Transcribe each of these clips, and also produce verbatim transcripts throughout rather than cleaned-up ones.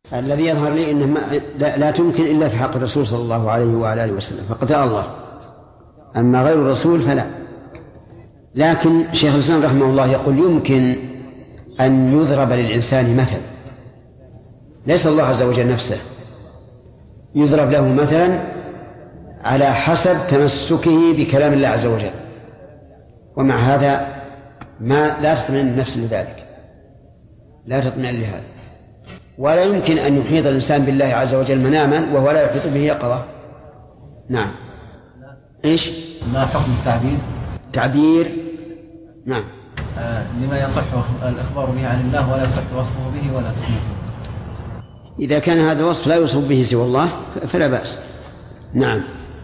الذي يظهر لي أنه ما لا, لا تمكن إلا في حق الرسول صلى الله عليه وعلى آله وسلم فقد رأى الله، أما غير الرسول فلا. لكن شيخ الإسلام رحمه الله يقول يمكن أن يضرب للإنسان مثل، ليس الله عز وجل نفسه، يضرب له مثلا على حسب تمسكه بكلام الله عز وجل، ومع هذا ما لا تطمئن النفس لذلك، لا تطمئن لهذا. ولا يمكن أن يحيط الإنسان بالله عز وجل مناما وهو لا يحيط به يقظة. نعم. إيش؟ ما حكم التعبير؟ تعبير نعم. آه لما يصح الإخبار به عن الله ولا يصح وصفه به ولا تسميته. إذا كان هذا الوصف لا يوصف به سوى الله فلا بأس. نعم.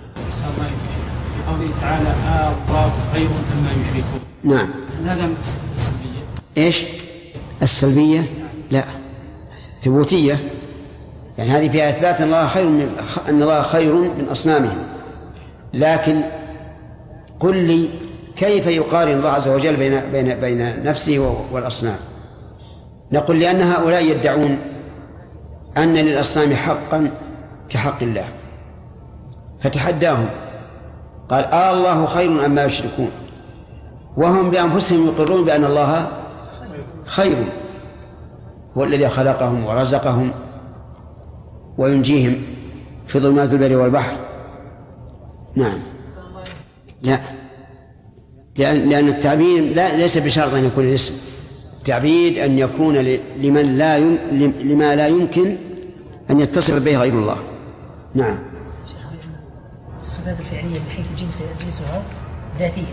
في قوله تعالى آه الله خير مما يشركون. نعم. هذا من السلبية. إيش؟ السلبية؟ لا، ثبوتية. يعني هذه فيها إثبات أن الله خير من أن الله خير من أصنامهم. لكن قل لي كيف يقارن الله عز وجل بين بين بين نفسه والأصنام؟ نقول لأن هؤلاء يدعون أن للأصنام حقا كحق الله، فتحداهم قال آه الله خير أما يشركون، وهم بأنفسهم يقرون بأن الله خير، هو الذي خلقهم ورزقهم وينجيهم في ظلمات البر والبحر. نعم. لا، لأن, لأن التعبير لا ليس بشرط أن يكون الاسم، التعبير أن يكون لمن لا يم... لما لا يمكن أن يتصف به غير الله. نعم. الصفات الفعلية من حيث جنس جنسها ذاتية،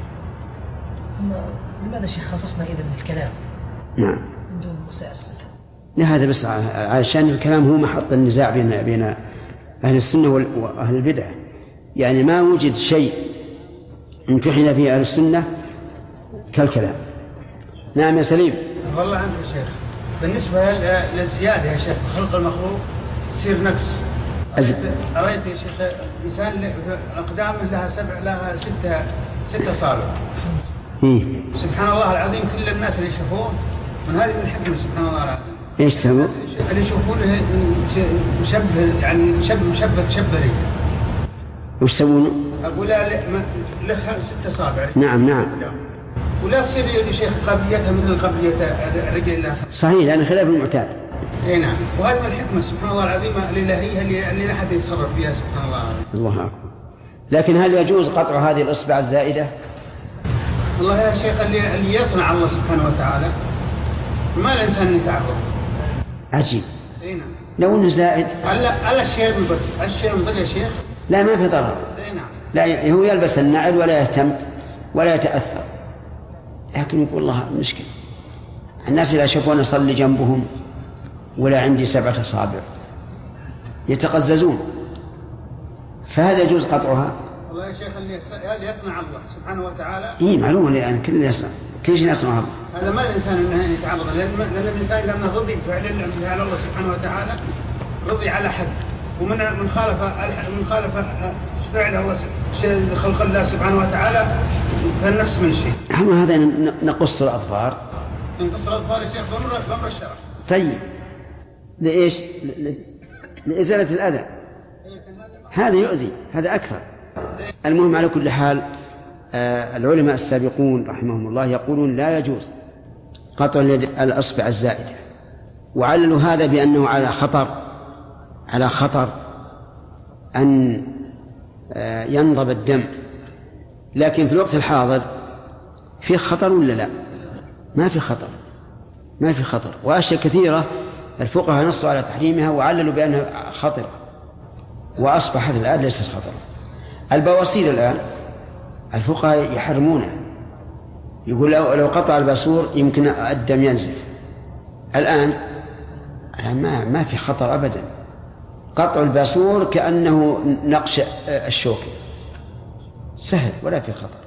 ثم لماذا شيخ خصصنا إذن الكلام؟ نعم. من دون سائر الصفات؟ لا، هذا بس عشان الكلام هو محط النزاع بين بين أهل السنة وأهل البدع. يعني ما وجد شيء امتحن فيه أهل السنة كالكلام. نعم يا سليم. والله عندك يا شيخ بالنسبة للزيادة يا شيخ خلق المخلوق تصير نقص. أز... رأيت يا شيخ الإنسان أقدامه لها سبع لها ستة ستة أصابع. إيه؟ سبحان الله العظيم كل الناس اللي يشوفون من هذه الحكمة سبحان الله العظيم. إيش تسوي؟ اللي يشوفونه مشبه يعني مشبه مشبه تشبري. وش يسوون؟ أقول لها ستة أصابع. نعم نعم. ولا تصير يا شيخ قبليتها مثل قبلية الرجل الآخر. صحيح، لأن خلاف المعتاد. اي نعم، وهذه من الحكمة سبحان الله العظيمة الإلهية اللي اللي لا أحد يتصرف بها سبحان الله العظيم. الله أكبر. لكن هل يجوز قطع هذه الإصبع الزائدة؟ والله يا شيخ اللي اللي يصنع الله سبحانه وتعالى ما الإنسان يتعرض. عجيب. اي نعم. لو إنه زائد. ألا ألا الشيء مضر، الشيء مضر يا شيخ. لا، ما في ضرر. اي نعم. لا، هو يلبس النعل ولا يهتم ولا يتأثر، لكن يقول الله مشكلة الناس إذا شافون أصلي جنبهم ولا عندي سبعة أصابع يتقززون، فهل يجوز قطعها؟ والله يا شيخ اللي يصنع الله سبحانه وتعالى. إيه معلومة، لأن كل يصنع كل شيء يصنع الله. هذا ما الإنسان إنه يتعرض، لأن الإنسان لما رضي فعل فعل الله سبحانه وتعالى رضي على حد، ومن من خالف من خالف فعل الله خلق الله سبحانه وتعالى فالنفس من شيء. أما هذا نقص الأظفار. نقص الأظفار يا شيخ بأمر بأمر الشرع. طيب لإيش؟ لإزالة الأذى. هذا يؤذي، هذا أكثر. المهم على كل حال آه العلماء السابقون رحمهم الله يقولون لا يجوز قطع الأصبع الزائدة، وعللوا هذا بأنه على خطر على خطر أن آه ينضب الدم. لكن في الوقت الحاضر في خطر ولا لا؟ ما في خطر، ما في خطر. وأشياء كثيرة الفقهاء نصوا على تحريمها وعللوا بأنها خطرة، وأصبحت الآن ليست خطرة. البواسير الآن الفقهاء يحرمونها، يقول لو قطع الباسور يمكن الدم ينزف. الآن ما ما في خطر أبدا. قطع الباسور كأنه نقش الشوكة، سهل ولا في خطر.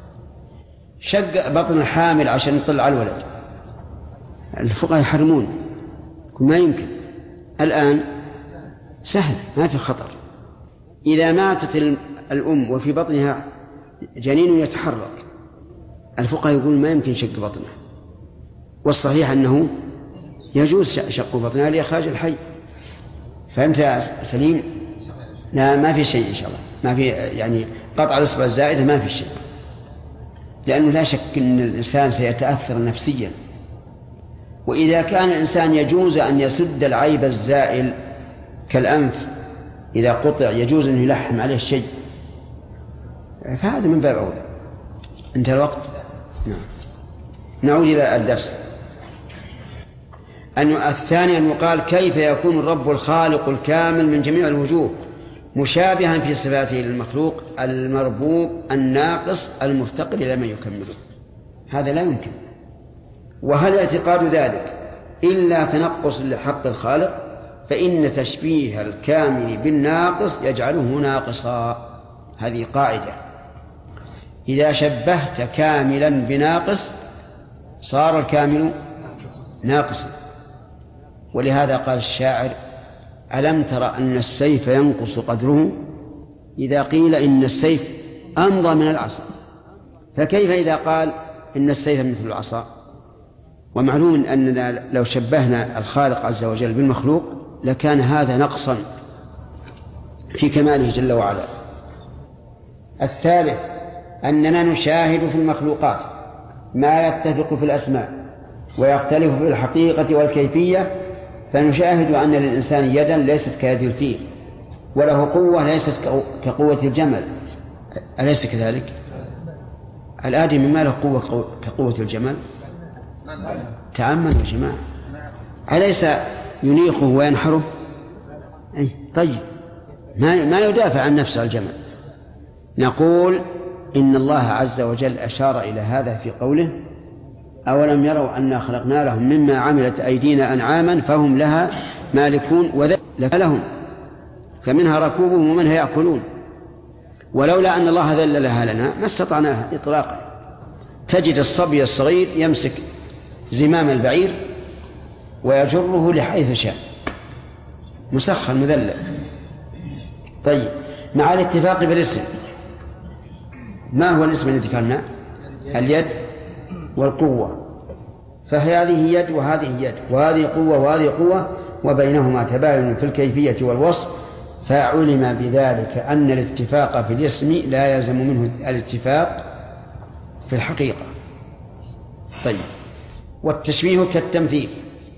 شق بطن الحامل عشان يطلع الولد الفقهاء يحرمونه، ما يمكن. الآن سهل ما في خطر. إذا ماتت الأم وفي بطنها جنين يتحرك الفقهاء يقول ما يمكن شق بطنها، والصحيح أنه يجوز شق بطنها لإخراج الحي. فهمت يا سليم؟ لا ما في شيء إن شاء الله، ما في يعني قطع الإصبع الزائدة ما في شيء، لأنه لا شك أن الإنسان سيتأثر نفسيا. وإذا كان الإنسان يجوز أن يسد العيب الزائل كالأنف إذا قطع يجوز أن يلحم عليه شيء، فهذا من باب أولى. انتهى الوقت. نعم. نعود إلى الدرس. أن الثاني أن يقال كيف يكون الرب الخالق الكامل من جميع الوجوه مشابها في صفاته للمخلوق المربوب الناقص المفتقر إلى من يكمله؟ هذا لا يمكن. وهل اعتقاد ذلك إلا تنقص لحق الخالق؟ فإن تشبيه الكامل بالناقص يجعله ناقصا. هذه قاعدة، إذا شبهت كاملا بناقص صار الكامل ناقصا. ولهذا قال الشاعر: ألم تر أن السيف ينقص قدره إذا قيل إن السيف أمضى من العصا؟ فكيف إذا قال إن السيف مثل العصا؟ ومعلوم أننا لو شبهنا الخالق عز وجل بالمخلوق لكان هذا نقصا في كماله جل وعلا. الثالث أننا نشاهد في المخلوقات ما يتفق في الأسماء ويختلف في الحقيقة والكيفية، فنشاهد أن للإنسان يدا ليست كيد الفيل، وله قوة ليست كقوة الجمل، أليس كذلك؟ الآدمي ما له قوة كقوة الجمل؟ تأمل يا جماعة، أليس ينيخه وينحره؟ أي طيب، ما ما يدافع عن نفسه الجمل. نقول إن الله عز وجل أشار إلى هذا في قوله: أولم يروا أنا خلقنا لهم مما عملت أيدينا أنعاما فهم لها مالكون وذلك لهم فمنها ركوبهم ومنها يأكلون ولولا أن الله ذللها لنا ما استطعناها إطلاقا. تجد الصبي الصغير يمسك زمام البعير ويجره لحيث شاء، مسخر مذلل. طيب، مع الاتفاق بالاسم، ما هو الاسم الذي ذكرنا؟ اليد والقوة، فهذه يد وهذه يد، وهذه قوة وهذه قوة، وبينهما تباين في الكيفية والوصف، فعلم بذلك أن الاتفاق في الاسم لا يلزم منه الاتفاق في الحقيقة. طيب، والتشبيه كالتمثيل،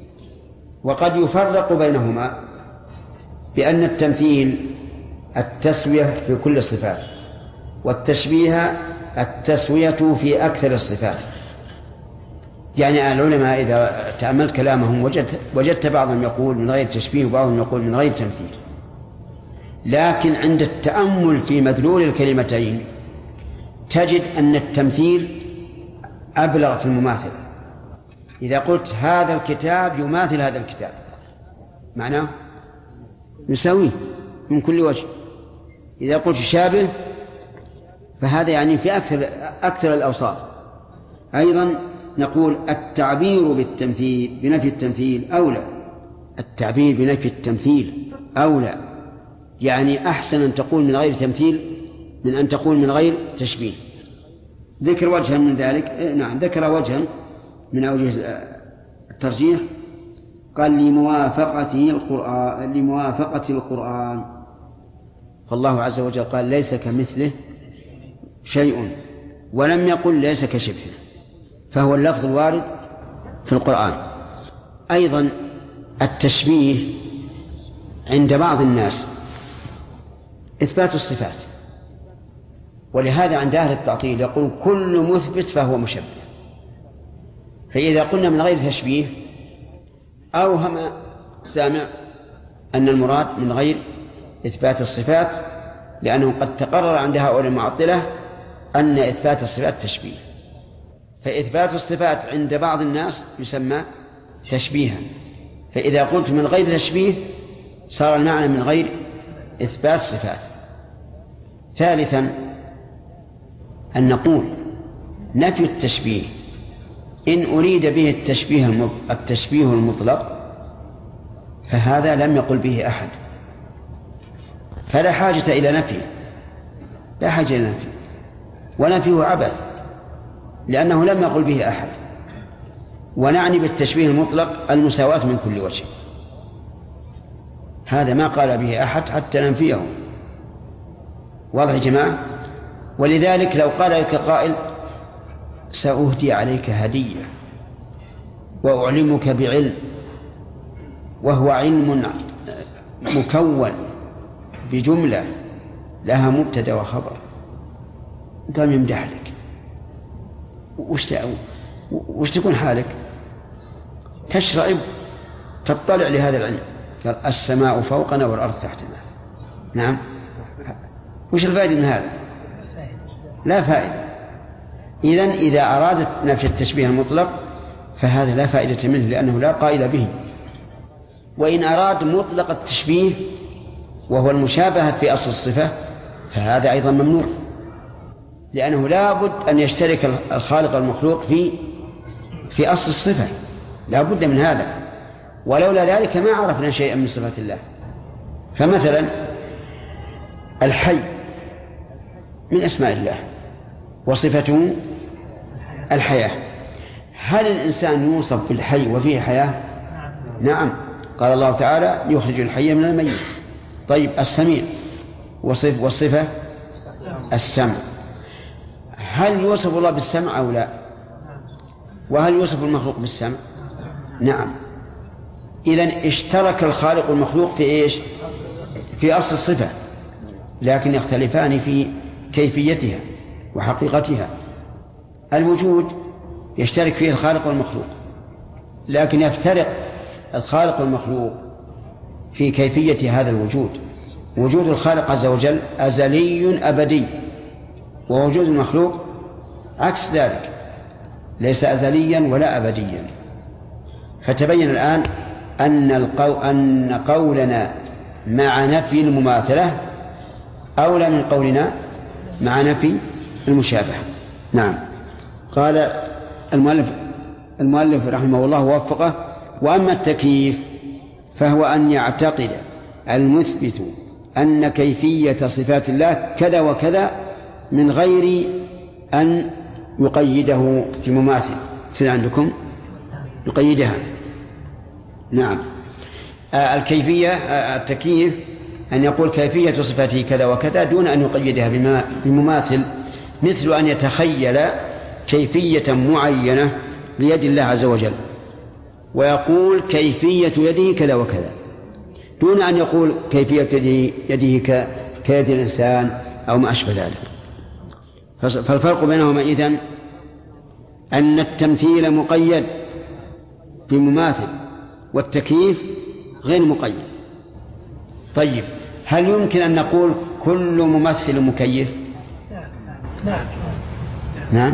وقد يفرق بينهما بأن التمثيل التسوية في كل الصفات، والتشبيه التسوية في أكثر الصفات. يعني العلماء إذا تأملت كلامهم وجدت, وجدت بعضهم يقول من غير تشبيه وبعضهم يقول من غير تمثيل، لكن عند التأمل في مدلول الكلمتين تجد أن التمثيل أبلغ في المماثلة. إذا قلت هذا الكتاب يماثل هذا الكتاب معناه يساويه من كل وجه. إذا قلت شابه فهذا يعني في أكثر, أكثر الأوصاف. أيضا نقول التعبير بالتمثيل بنفي التمثيل أولى، التعبير بنفي التمثيل أولى، يعني أحسن أن تقول من غير تمثيل من أن تقول من غير تشبيه. ذكر وجها من ذلك، نعم ذكر وجها من أوجه الترجيح، قال لموافقته القرآن لموافقة القرآن، فالله عز وجل قال ليس كمثله شيء ولم يقل ليس كشبهه، فهو اللفظ الوارد في القرآن. أيضا التشبيه عند بعض الناس إثبات الصفات، ولهذا عند أهل التعطيل يقول كل مثبت فهو مشبه. فإذا قلنا من غير تشبيه أوهم السامع أن المراد من غير إثبات الصفات، لأنه قد تقرر عند هؤلاء المعطلة أن إثبات الصفات تشبيه، فإثبات الصفات عند بعض الناس يسمى تشبيها. فإذا قلت من غير تشبيه صار المعنى من غير إثبات صفات. ثالثا أن نقول نفي التشبيه إن أريد به التشبيه التشبيه المطلق فهذا لم يقل به أحد، فلا حاجة إلى نفيه، لا حاجة إلى نفيه، ونفيه عبث لأنه لم يقل به أحد. ونعني بالتشبيه المطلق المساواة من كل وجه. هذا ما قال به أحد حتى ننفيه. واضح يا جماعة؟ ولذلك لو قال لك قائل سأهدي عليك هدية وأعلمك بعلم وهو علم مكون بجملة لها مبتدأ وخبر، قام يمدح لك، وش وش تكون حالك؟ تشرئب تطلع لهذا العلم، قال السماء فوقنا والأرض تحتنا. نعم، وش الفائدة من هذا؟ لا فائدة. إذن إذا أرادت نفي التشبيه المطلق فهذا لا فائدة منه لأنه لا قائل به. وإن أراد مطلق التشبيه وهو المشابهة في أصل الصفة فهذا أيضا ممنوع، لأنه لا بد أن يشترك الخالق والمخلوق في في أصل الصفة، لا بد من هذا، ولولا ذلك ما عرفنا شيئا من صفات الله. فمثلا الحي من أسماء الله وصفته الحياة، هل الإنسان يوصف بالحي وفيه حياة؟ نعم، قال الله تعالى يخرج الحي من الميت. طيب السميع وصف والصفة السمع، هل يوصف الله بالسمع أو لا؟ وهل يوصف المخلوق بالسمع؟ نعم. إذن اشترك الخالق والمخلوق في إيش؟ في أصل الصفة، لكن يختلفان في كيفيتها وحقيقتها. الوجود يشترك فيه الخالق والمخلوق، لكن يفترق الخالق والمخلوق في كيفية هذا الوجود. وجود الخالق عز وجل أزلي أبدي، ووجود المخلوق عكس ذلك، ليس أزليا ولا أبديا. فتبين الآن أن, القو... أن قولنا مع نفي المماثلة أولى من قولنا مع نفي المشابهة. نعم. قال المؤلف المؤلف رحمه الله ووفقه: وأما التكييف فهو أن يعتقد المثبت أن كيفية صفات الله كذا وكذا من غير أن يقيده في مماثل. سيد عندكم يقيدها. نعم. آه الكيفية آه التكييف أن يقول كيفية صفاته كذا وكذا دون أن يقيدها بمماثل، مثل أن يتخيل كيفية معينة ليد الله عز وجل ويقول كيفية يده كذا وكذا، دون أن يقول كيفية يده, يده كيد الإنسان أو ما أشبه ذلك. فالفرق بينهما إذن أن التمثيل مقيد بمماثل والتكييف غير مقيد. طيب، هل يمكن أن نقول كل ممثل مكيف؟ نعم. نعم.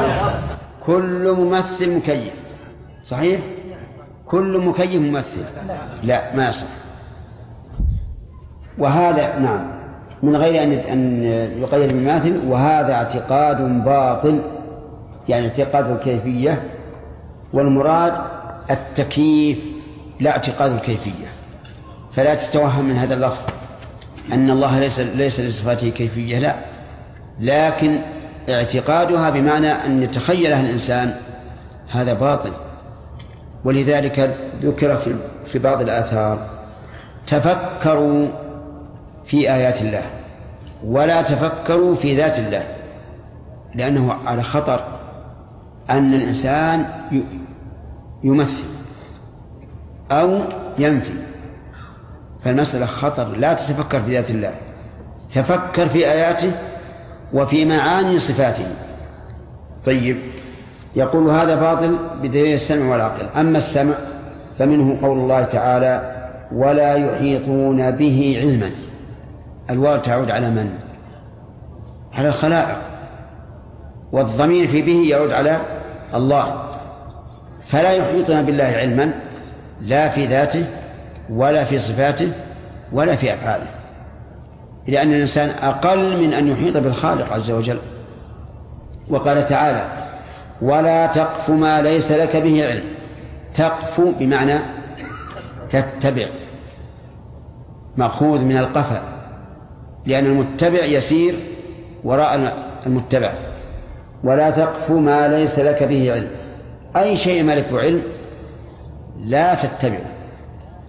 كل ممثل مكيف صحيح؟ كل مكيف ممثل؟ لا، ما يصح. وهذا نعم من غير أن يقيد بمماثل، وهذا اعتقاد باطل، يعني اعتقاد الكيفية، والمراد التكييف لا اعتقاد الكيفية. فلا تتوهم من هذا اللفظ أن الله ليس ليس لصفاته كيفية، لا، لكن اعتقادها بمعنى أن يتخيلها الإنسان هذا باطل. ولذلك ذكر في بعض الآثار: تفكروا في آيات الله ولا تفكروا في ذات الله، لأنه على خطر أن الإنسان يمثل أو ينفي، فالمسألة خطر. لا تتفكر في ذات الله، تفكر في آياته وفي معاني صفاته. طيب، يقول هذا باطل بدليل السمع والعقل. أما السمع فمنه قول الله تعالى: ولا يحيطون به علما. الواو تعود على من؟ على الخلائق، والضمير في به يعود على الله. فلا يحيطون بالله علما لا في ذاته ولا في صفاته ولا في أفعاله، لأن الإنسان أقل من أن يحيط بالخالق عز وجل. وقال تعالى: ولا تقف ما ليس لك به علم. تقف بمعنى تتبع، مأخوذ من القفا، لأن المتبع يسير وراء المتبع. ولا تقف ما ليس لك به علم، أي شيء ما لك علم لا تتبعه.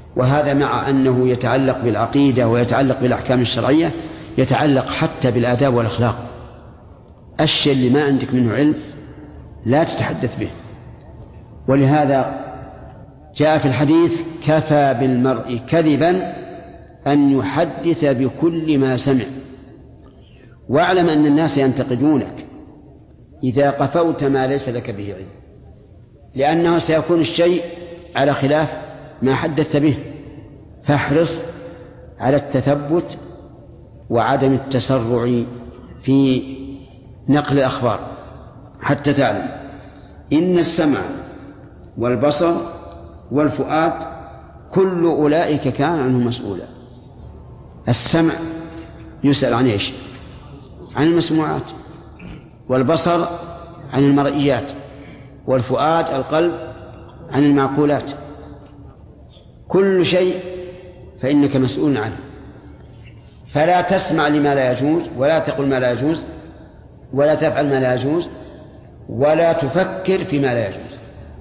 وهذا مع أنه يتعلق بالعقيدة ويتعلق بالأحكام الشرعية، يتعلق حتى بالآداب والأخلاق. الشيء اللي ما عندك منه علم لا تتحدث به. ولهذا جاء في الحديث: كفى بالمرء كذبا أن يحدث بكل ما سمع. واعلم أن الناس ينتقدونك إذا قفوت ما ليس لك به علم، لأنه سيكون الشيء على خلاف ما حدثت به. فاحرص على التثبت وعدم التسرع في نقل الأخبار حتى تعلم إن السمع والبصر والفؤاد كل أولئك كان عنه مسؤولا. السمع يسأل عن إيش؟ عن المسموعات، والبصر عن المرئيات، والفؤاد القلب عن المعقولات. كل شيء فإنك مسؤول عنه. فلا تسمع لما لا يجوز، ولا تقل ما لا يجوز، ولا تفعل ما لا يجوز، ولا تفكر فيما لا يجوز.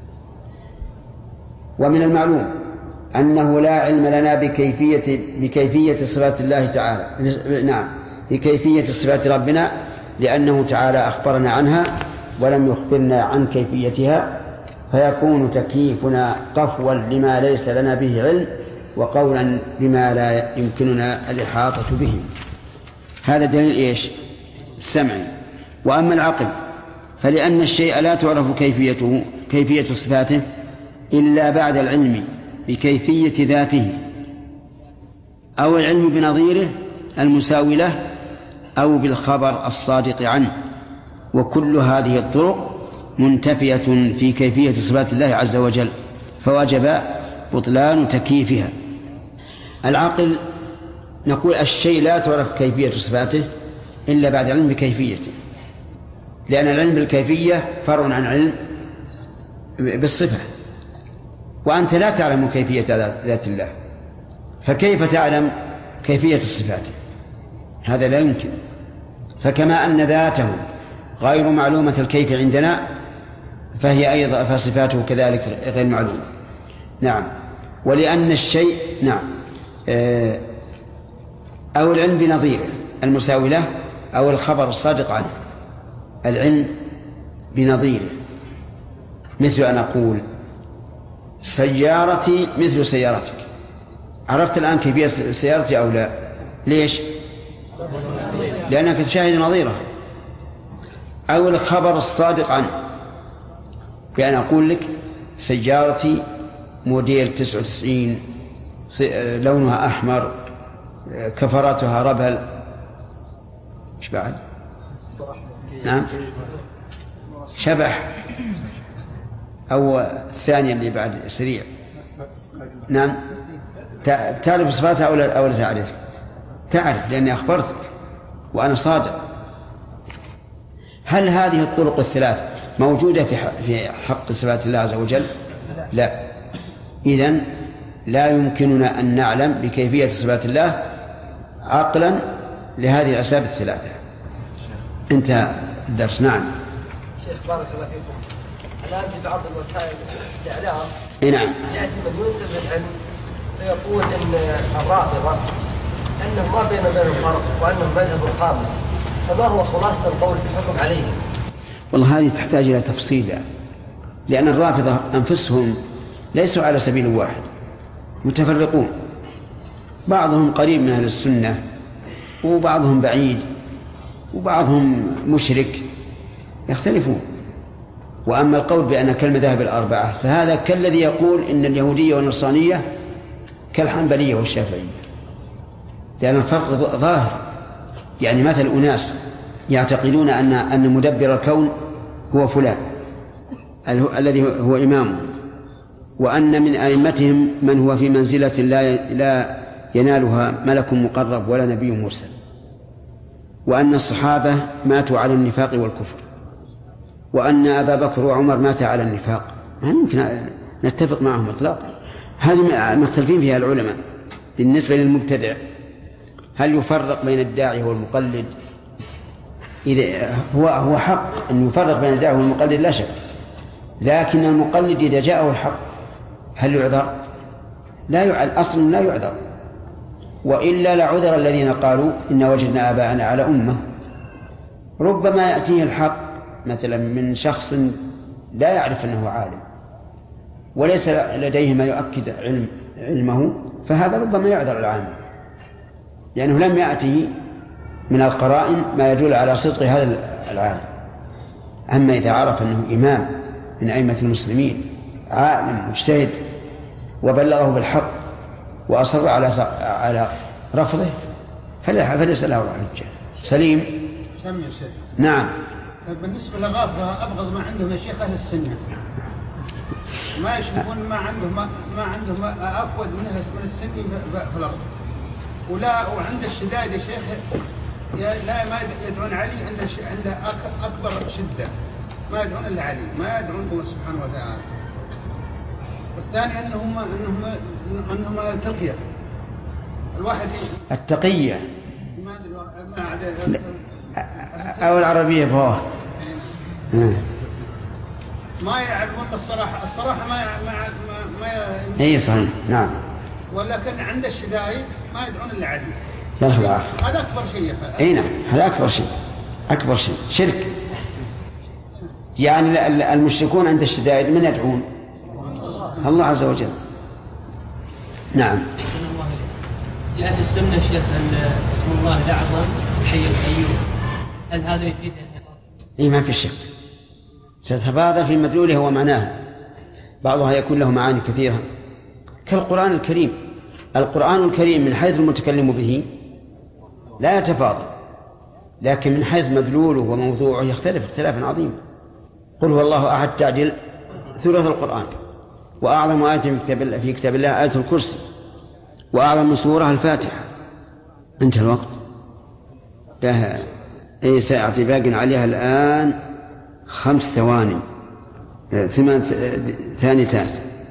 ومن المعلوم أنه لا علم لنا بكيفية بكيفية صفات الله تعالى، نعم بكيفية صفات ربنا، لأنه تعالى أخبرنا عنها ولم يخبرنا عن كيفيتها، فيكون تكييفنا قفوا لما ليس لنا به علم، وقولا بما لا يمكننا الإحاطة به. هذا دليل إيش؟ السمعي. وأما العقل فلأن الشيء لا تعرف كيفيته كيفية صفاته إلا بعد العلم بكيفية ذاته، أو العلم بنظيره المساوي له، أو بالخبر الصادق عنه. وكل هذه الطرق منتفية في كيفية صفات الله عز وجل، فوجب بطلان تكييفها. العقل نقول الشيء لا تعرف كيفية صفاته إلا بعد العلم بكيفيته، لأن العلم بالكيفية فرع عن علم بالصفة، وأنت لا تعلم كيفية ذات الله، فكيف تعلم كيفية الصفات؟ هذا لا يمكن. فكما أن ذاته غير معلومة الكيف عندنا، فهي أيضا فصفاته كذلك غير معلومة. نعم. ولأن الشيء نعم أو العلم بنظيره المساوي له، أو الخبر الصادق عنه. العلم بنظيره مثل أن أقول سيارتي مثل سيارتك. عرفت الآن كيفية سيارتي أو لا؟ ليش؟ لأنك تشاهد نظيره. أو الخبر الصادق عنه، بأن أقول لك سيارتي موديل تسعة وتسعين، لونها أحمر، كفراتها ربل. إيش بعد؟ نعم شبح. أو الثانية اللي بعد سريع. نعم تعرف صفاتها أو لا, أو لا تعرف؟ تعرف لأني أخبرتك وأنا صادق. هل هذه الطرق الثلاث موجودة في حق صفات الله عز وجل؟ لا. إذن لا يمكننا أن نعلم بكيفية صفات الله عقلا لهذه الأسباب الثلاثة. انتهى الدرس. نعم شيخ بارك الله فيكم. الآن في بعض الوسائل الإعلام نعم يأتي من ينسب للعلم فيقول إن الرافضة أنه ما بين بين الفرق وأنه مذهب الخامس، فما هو خلاصة القول في الحكم عليهم؟ والله هذه تحتاج إلى تفصيل، لأن الرافضة أنفسهم ليسوا على سبيل واحد، متفرقون، بعضهم قريب من أهل السنة وبعضهم بعيد وبعضهم مشرك، يختلفون. وأما القول بأن كالمذاهب الأربعة فهذا كالذي يقول إن اليهودية والنصرانية كالحنبلية والشافعية، لأن الفرق ظاهر. يعني مثل أناس يعتقدون أن أن مدبر الكون هو فلان الذي هو إمامه، وأن من أئمتهم من هو في منزلة لا لا ينالها ملك مقرب ولا نبي مرسل، وأن الصحابة ماتوا على النفاق والكفر، وأن أبا بكر وعمر ماتا على النفاق. ما يمكن نتفق معهم إطلاقا. هذه مختلفين فيها العلماء. بالنسبة للمبتدع هل يفرق بين الداعي والمقلد؟ إذا هو هو حق أن يفرق بين الداعي والمقلد لا شك، لكن المقلد إذا جاءه الحق هل يعذر؟ لا يعذر، أصل لا يعذر، وإلا لعذر الذين قالوا إن وجدنا آباءنا على أمة. ربما يأتيه الحق مثلا من شخص لا يعرف أنه عالم وليس لديه ما يؤكد علم علمه، فهذا ربما يعذر العالم لأنه لم يأتي من القرائن ما يدل على صدق هذا العالم. أما إذا عرف أنه إمام من أئمة المسلمين عالم مجتهد وبلغه بالحق وأصر على على رفضه فليس له حجة. سليم. سمي يا شيخ. نعم. بالنسبة للرافضة أبغض ما عندهم يا شيخ أهل السنة، ما يشوفون ما عندهم ما, ما عندهم أفود من من السني في الأرض، ولا وعند الشدائد يا شيخ لا ما يدعون علي عند عند أكبر شدة، ما يدعون إلا علي، ما يدعون الله سبحانه وتعالى. والثاني أنهم أنهم أنهم التقية الواحد التقية ما أدري أو العربية بواه ما يعرفون الصراحة الصراحة ما ما ما, ما أي صحيح. نعم. ولكن عند الشدائد ما يدعون إلا علي. لا هذا أكبر شيء. أي نعم هذا أكبر شيء، أكبر شيء شرك. يعني المشركون عند الشدائد من يدعون؟ الله عز وجل. نعم. لأهل السنة شيخ أن اسم الله الأعظم الحي القيوم، هل هذا يفيد؟ إيه ما في شك، ستتبادر في مدلوله ومعناها، بعضها يكون له معاني كثيرة كالقرآن الكريم. القرآن الكريم من حيث المتكلم به لا يتفاضل، لكن من حيث مدلوله وموضوعه يختلف اختلافا عظيما. قل هو الله أحد تعدل ثلث القرآن، وأعظم آية في كتاب الله آية الكرسي، وأعظم سورة الفاتحة. انتهى الوقت. لا إيه ساعة باقي عليها الآن خمس ثواني ثمان ثانيتان.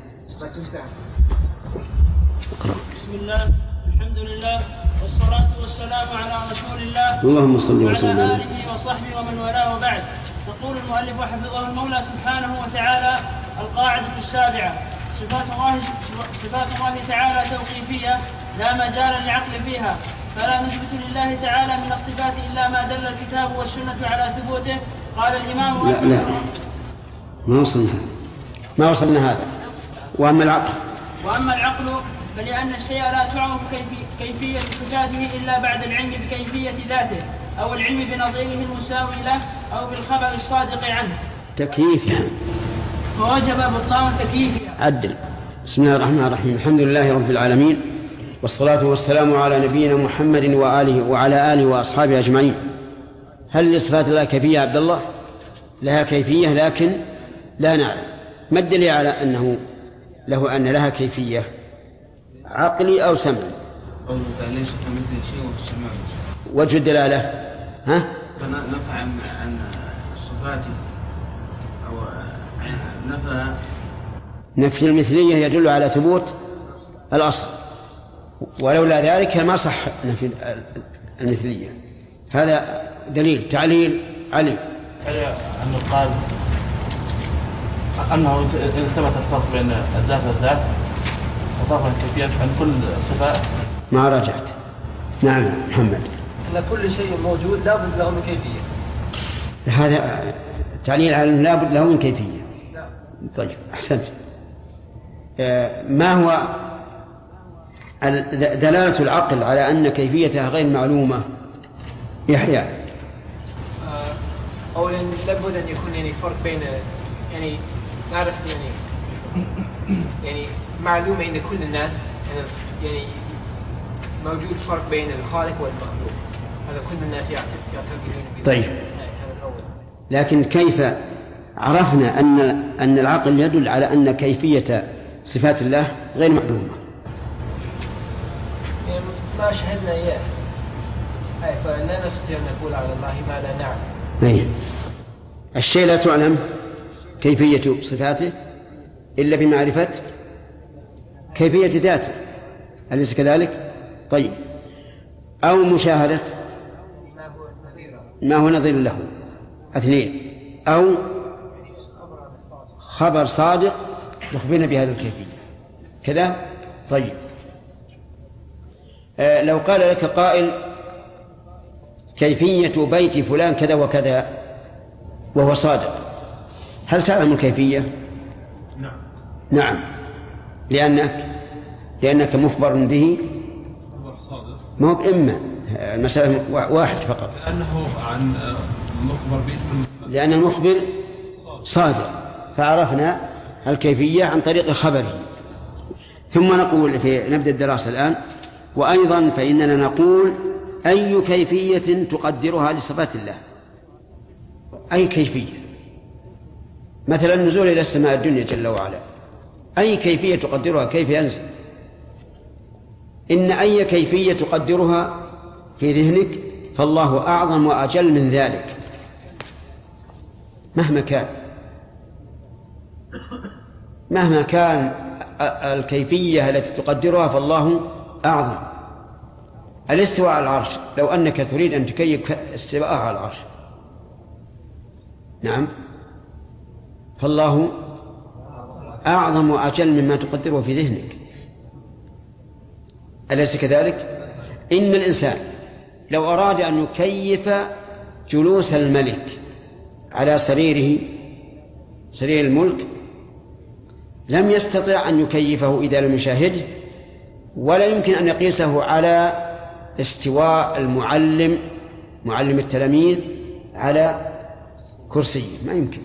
بسم الله الحمد لله والصلاة والسلام على رسول الله اللهم صل وسلم وعلى آله وصحبه ومن والاه وبعد. يقول المؤلف حفظه المولى سبحانه وتعالى: القاعدة السابعة: صفات الله صفات الله تعالى توقيفية لا مجال للعقل فيها، فلا نثبت لله تعالى من الصفات إلا ما دل الكتاب والسنة على ثبوته. قال الإمام لا لا ما وصلنا ما وصلنا هذا. وأما العقل وأما العقل فلأن الشيء لا تعرف كيفية صفاته إلا بعد العلم بكيفية ذاته أو العلم بنظيره المساوي له أو بالخبر الصادق عنه. تكييفها فوجب بطلان تكييفها. عدل. بسم الله الرحمن الرحيم. الحمد لله رب العالمين، والصلاة والسلام على نبينا محمد وآله وعلى آله وأصحابه أجمعين. هل لصفات الله كيفية عبد الله؟ لها كيفية لكن لا نعلم. ما الدليل على أنه له أن لها كيفية؟ عقلي أو سمعي؟ قوله تعالى ليس كمثله شيء وهو السميع البصير. وجه الدلالة ها؟ نفى عن عن صفاته أو نفى نفي المثلية يدل على ثبوت الأصل، ولولا ذلك ما صح نفي المثلية. هذا دليل. تعليل علم أنه قال أنه إذا ثبت الفرق بين الذات والذات وضافا الكيفية عن كل صفات ما رجعت. نعم محمد. أن كل شيء موجود لا بد له من كيفية. هذا تعليل على لا بد له من كيفية. طيب أحسنت. ما هو دلالة العقل على أن كيفيتها غير معلومة؟ يحيى. أولا لابد أن يكون يعني فرق بين يعني نعرف يعني يعني معلومة عند كل الناس يعني, يعني موجود فرق بين الخالق والمخلوق، هذا كل الناس يعتقدون به. طيب لكن كيف عرفنا أن أن العقل يدل على أن كيفية صفات الله غير معلومة؟ يعني ما شهدنا إياه، أي فلا نستطيع أن نقول على الله ما لا نعلم. أي الشيء لا تعلم كيفية صفاته إلا بمعرفة كيفية ذاته، أليس كذلك؟ طيب أو مشاهدة ما هو نظير له، اثنين، أو خبر صادق يخبرنا بهذه الكيفية كذا. طيب آه لو قال لك قائل كيفية بيت فلان كذا وكذا وهو صادق، هل تعلم الكيفية؟ نعم. نعم، لأنك لأنك مخبر به، ما هو بإما المسألة واحد فقط، لأنه عن مخبر به، لأن المخبر صادق فعرفنا الكيفية عن طريق خبره. ثم نقول في نبدأ الدراسة الآن. وأيضا فإننا نقول أي كيفية تقدرها لصفات الله، أي كيفية، مثلا النزول إلى السماء الدنيا جل وعلا، أي كيفية تقدرها، كيف ينزل، إن أي كيفية تقدرها في ذهنك فالله أعظم وأجل من ذلك مهما كان، مهما كان الكيفية التي تقدرها فالله أعظم. الاستواء على العرش، لو أنك تريد أن تكيف استواء على العرش، نعم، فالله أعظم وأجل مما تقدره في ذهنك، أليس كذلك؟ إن الإنسان لو أراد أن يكيف جلوس الملك على سريره، سرير الملك، لم يستطع أن يكيفه إذا لم يشاهده، ولا يمكن أن يقيسه على استواء المعلم، معلم التلاميذ، على كرسيه، ما يمكن،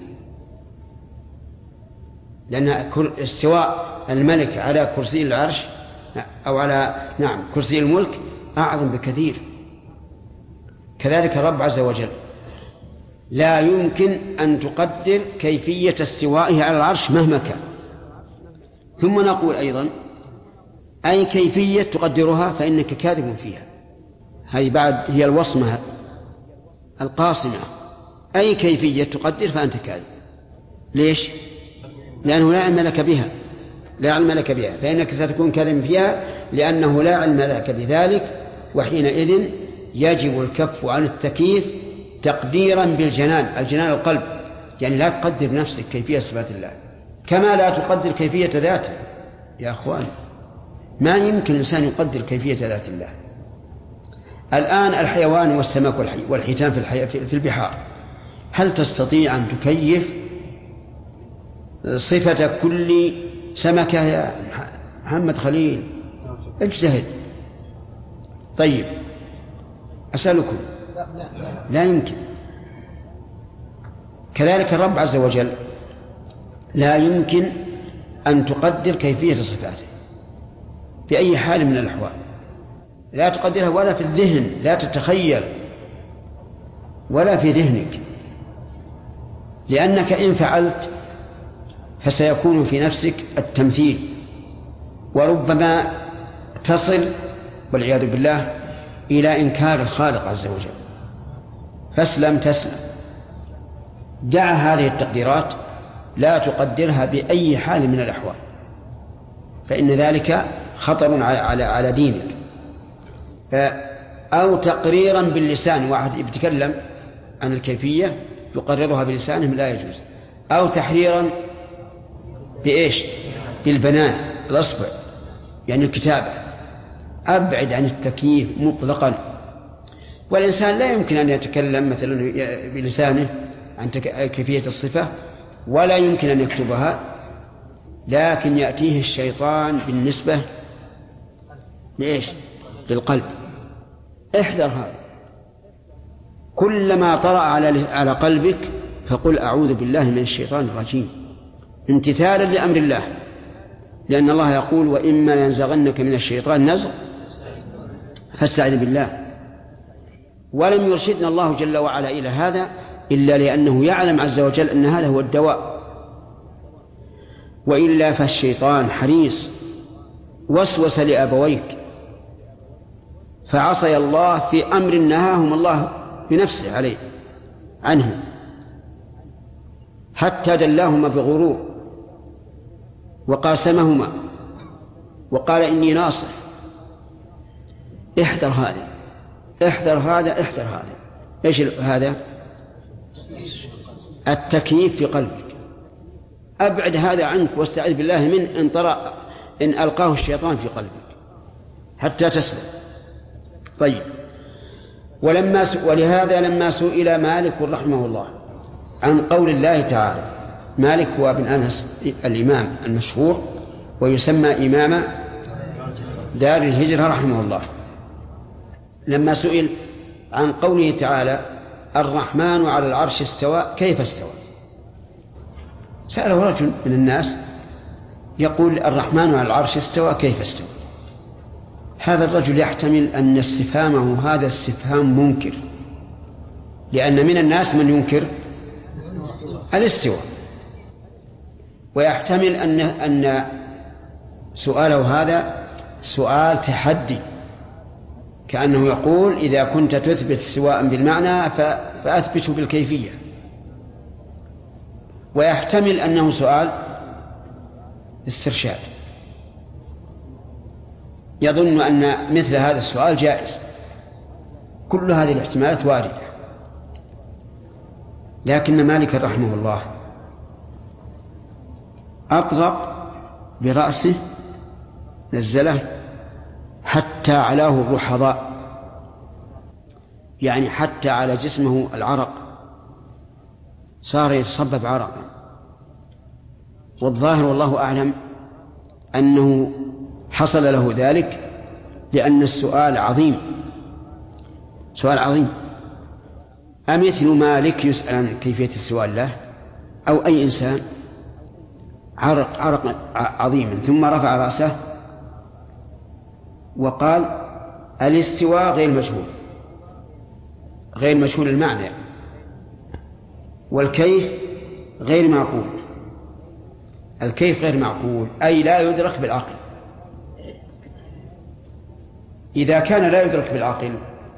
لأن استواء الملك على كرسي العرش أو على نعم كرسي الملك أعظم بكثير. كذلك الرب عز وجل لا يمكن أن تقدر كيفية استوائه على العرش مهما كان. ثم نقول أيضا أي كيفية تقدرها فإنك كاذب فيها، هذه بعد هي الوصمة القاصمة، أي كيفية تقدر فأنت كاذب. ليش؟ لأنه لا علم لك بها، لا علم لك بها، فإنك ستكون كاذب فيها لأنه لا علم لك بذلك، وحينئذ يجب الكف عن التكييف تقديرا بالجنان، الجنان القلب، يعني لا تقدر نفسك كيفية صفات الله كما لا تقدر كيفية ذاته. يا أخوان، ما يمكن الإنسان يقدر كيفية ذات الله. الآن الحيوان والسمك والحيتان في, في البحار، هل تستطيع أن تكيف صفة كل سمكة يا محمد خليل؟ اجتهد. طيب أسألكم، لا يمكن. كذلك الرب عز وجل لا يمكن أن تقدر كيفية صفاته بأي حال من الأحوال، لا تقدرها ولا في الذهن، لا تتخيل ولا في ذهنك، لأنك إن فعلت فسيكون في نفسك التمثيل، وربما تصل والعياذ بالله إلى إنكار الخالق عز وجل، فاسلم تسلم. دع هذه التقديرات، لا تقدرها بأي حال من الأحوال، فإن ذلك خطر على على دينك. أو تقريرا باللسان، واحد يتكلم عن الكيفية يقررها بلسانه لا يجوز. أو تحريرا بإيش؟ بالبنان، الأصبع، يعني الكتابة. أبعد عن التكييف مطلقا. والإنسان لا يمكن أن يتكلم مثلا بلسانه عن كيفية الصفة، ولا يمكن أن يكتبها، لكن يأتيه الشيطان بالنسبة لإيش؟ للقلب. احذر هذا، كلما طرأ على على قلبك فقل أعوذ بالله من الشيطان الرجيم، امتثالا لأمر الله، لأن الله يقول وإما ينزغنك من الشيطان نزغ فاستعذ بالله. ولم يرشدنا الله جل وعلا إلى هذا إلا لأنه يعلم عز وجل أن هذا هو الدواء، وإلا فالشيطان حريص، وسوس لأبويك فعصي الله في أمر نهاهم الله بنفسه عليه عنه، حتى دلاهما بغرور وقاسمهما وقال إني ناصح. احذر هذا، احذر هذا، احذر هذا. ايش هذا؟ التكييف في قلبك. أبعد هذا عنك واستعذ بالله من إن طرأ إن ألقاه الشيطان في قلبك حتى تسلم. طيب، ولما س... ولهذا لما سئل مالك رحمه الله عن قول الله تعالى، مالك هو ابن أنس الإمام المشهور ويسمى إمام دار الهجرة رحمه الله، لما سئل عن قوله تعالى الرحمن على العرش استوى كيف استوى، سأله رجل من الناس يقول الرحمن على العرش استوى كيف استوى. هذا الرجل يحتمل أن استفهامه هذا استفهام منكر، لأن من الناس من ينكر الاستواء، ويحتمل أن أن سؤاله هذا سؤال تحدي، كأنه يقول إذا كنت تثبت استواء بالمعنى فأثبته بالكيفية. ويحتمل أنه سؤال استرشاد، يظن أن مثل هذا السؤال جائز. كل هذه الاحتمالات واردة، لكن مالك رحمه الله أطرق برأسه نزله حتى علاه الرحضاء، يعني حتى على جسمه العرق، صار يتصبب عرقا. والظاهر والله أعلم أنه حصل له ذلك لأن السؤال عظيم، سؤال عظيم. أمثل مالك يسأل عن كيفية السؤال الله أو أي إنسان عرق عرق عظيما، ثم رفع رأسه وقال الاستواء غير مجهول، غير مجهول المعنى، والكيف غير معقول. الكيف غير معقول أي لا يدرك بالعقل. إذا كان لا يدرك بالعقل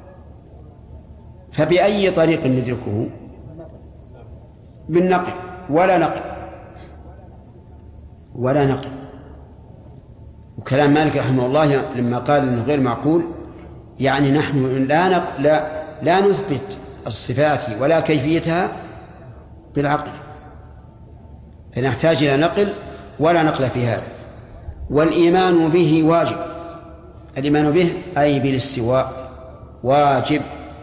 فبأي طريق ندركه؟ بالنقل، ولا نقل ولا نقل. وكلام مالك رحمه الله لما قال إنه غير معقول يعني نحن لا, نق... لا... لا نثبت الصفات ولا كيفيتها بالعقل، فنحتاج إلى نقل ولا نقل في هذا. والإيمان به واجب، الإيمان به أي بالاستواء واجب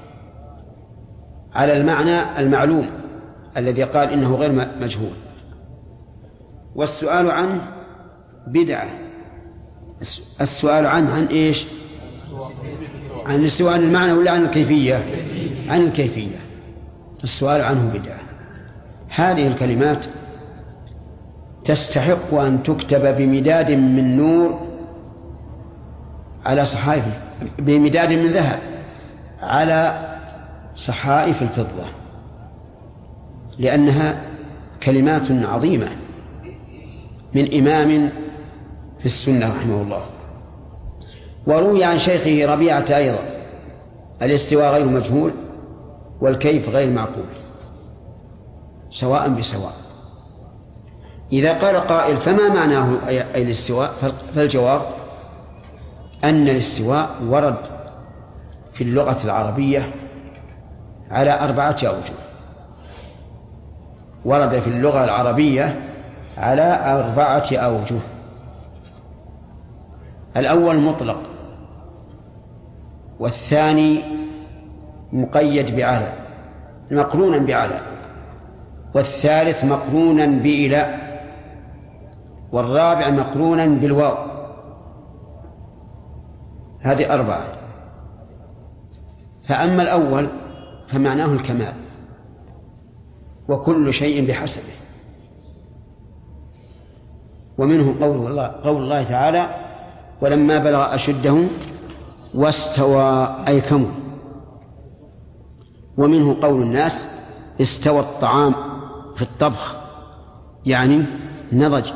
على المعنى المعلوم الذي قال إنه غير مجهول. والسؤال عنه بدعة. السؤال عنه عن إيش؟ عن الاستواء، عن المعنى ولا عن الكيفية؟ عن الكيفية. السؤال عنه بدعة. هذه الكلمات تستحق أن تكتب بمداد من نور على صحائف، بمداد من ذهب على صحائف الفضة، لأنها كلمات عظيمة من إمام في السنة رحمه الله. وروي عن شيخه ربيعة أيضا الاستواء غير مجهول والكيف غير معقول، سواء بسواء. إذا قال قائل فما معناه أي الاستواء؟ فالجواب أن الاستواء ورد في اللغة العربية على أربعة أوجه. ورد في اللغة العربية على أربعة أوجه. الأول مطلق، والثاني مقيد بعلى مقرونا بعلى، والثالث مقرونا بإلى، والرابع مقرونا بالواو. هذه أربعة. فأما الأول فمعناه الكمال، وكل شيء بحسبه. ومنه قول الله, قول الله تعالى ولما بلغ أشده واستوى أي كمل. ومنه قول الناس استوى الطعام في الطبخ يعني نضج.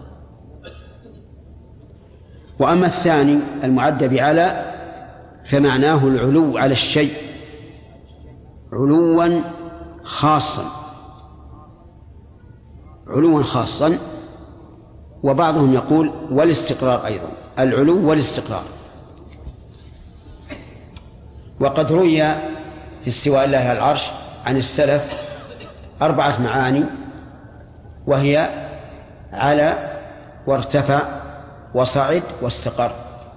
وأما الثاني المعد بعلى فمعناه العلو على الشيء علوا خاصا، علوا خاصا. وبعضهم يقول والاستقرار أيضا، العلو والاستقرار. وقد روي في استواء الله على العرش عن السلف أربعة معاني، وهي على وارتفع وصعد واستقر.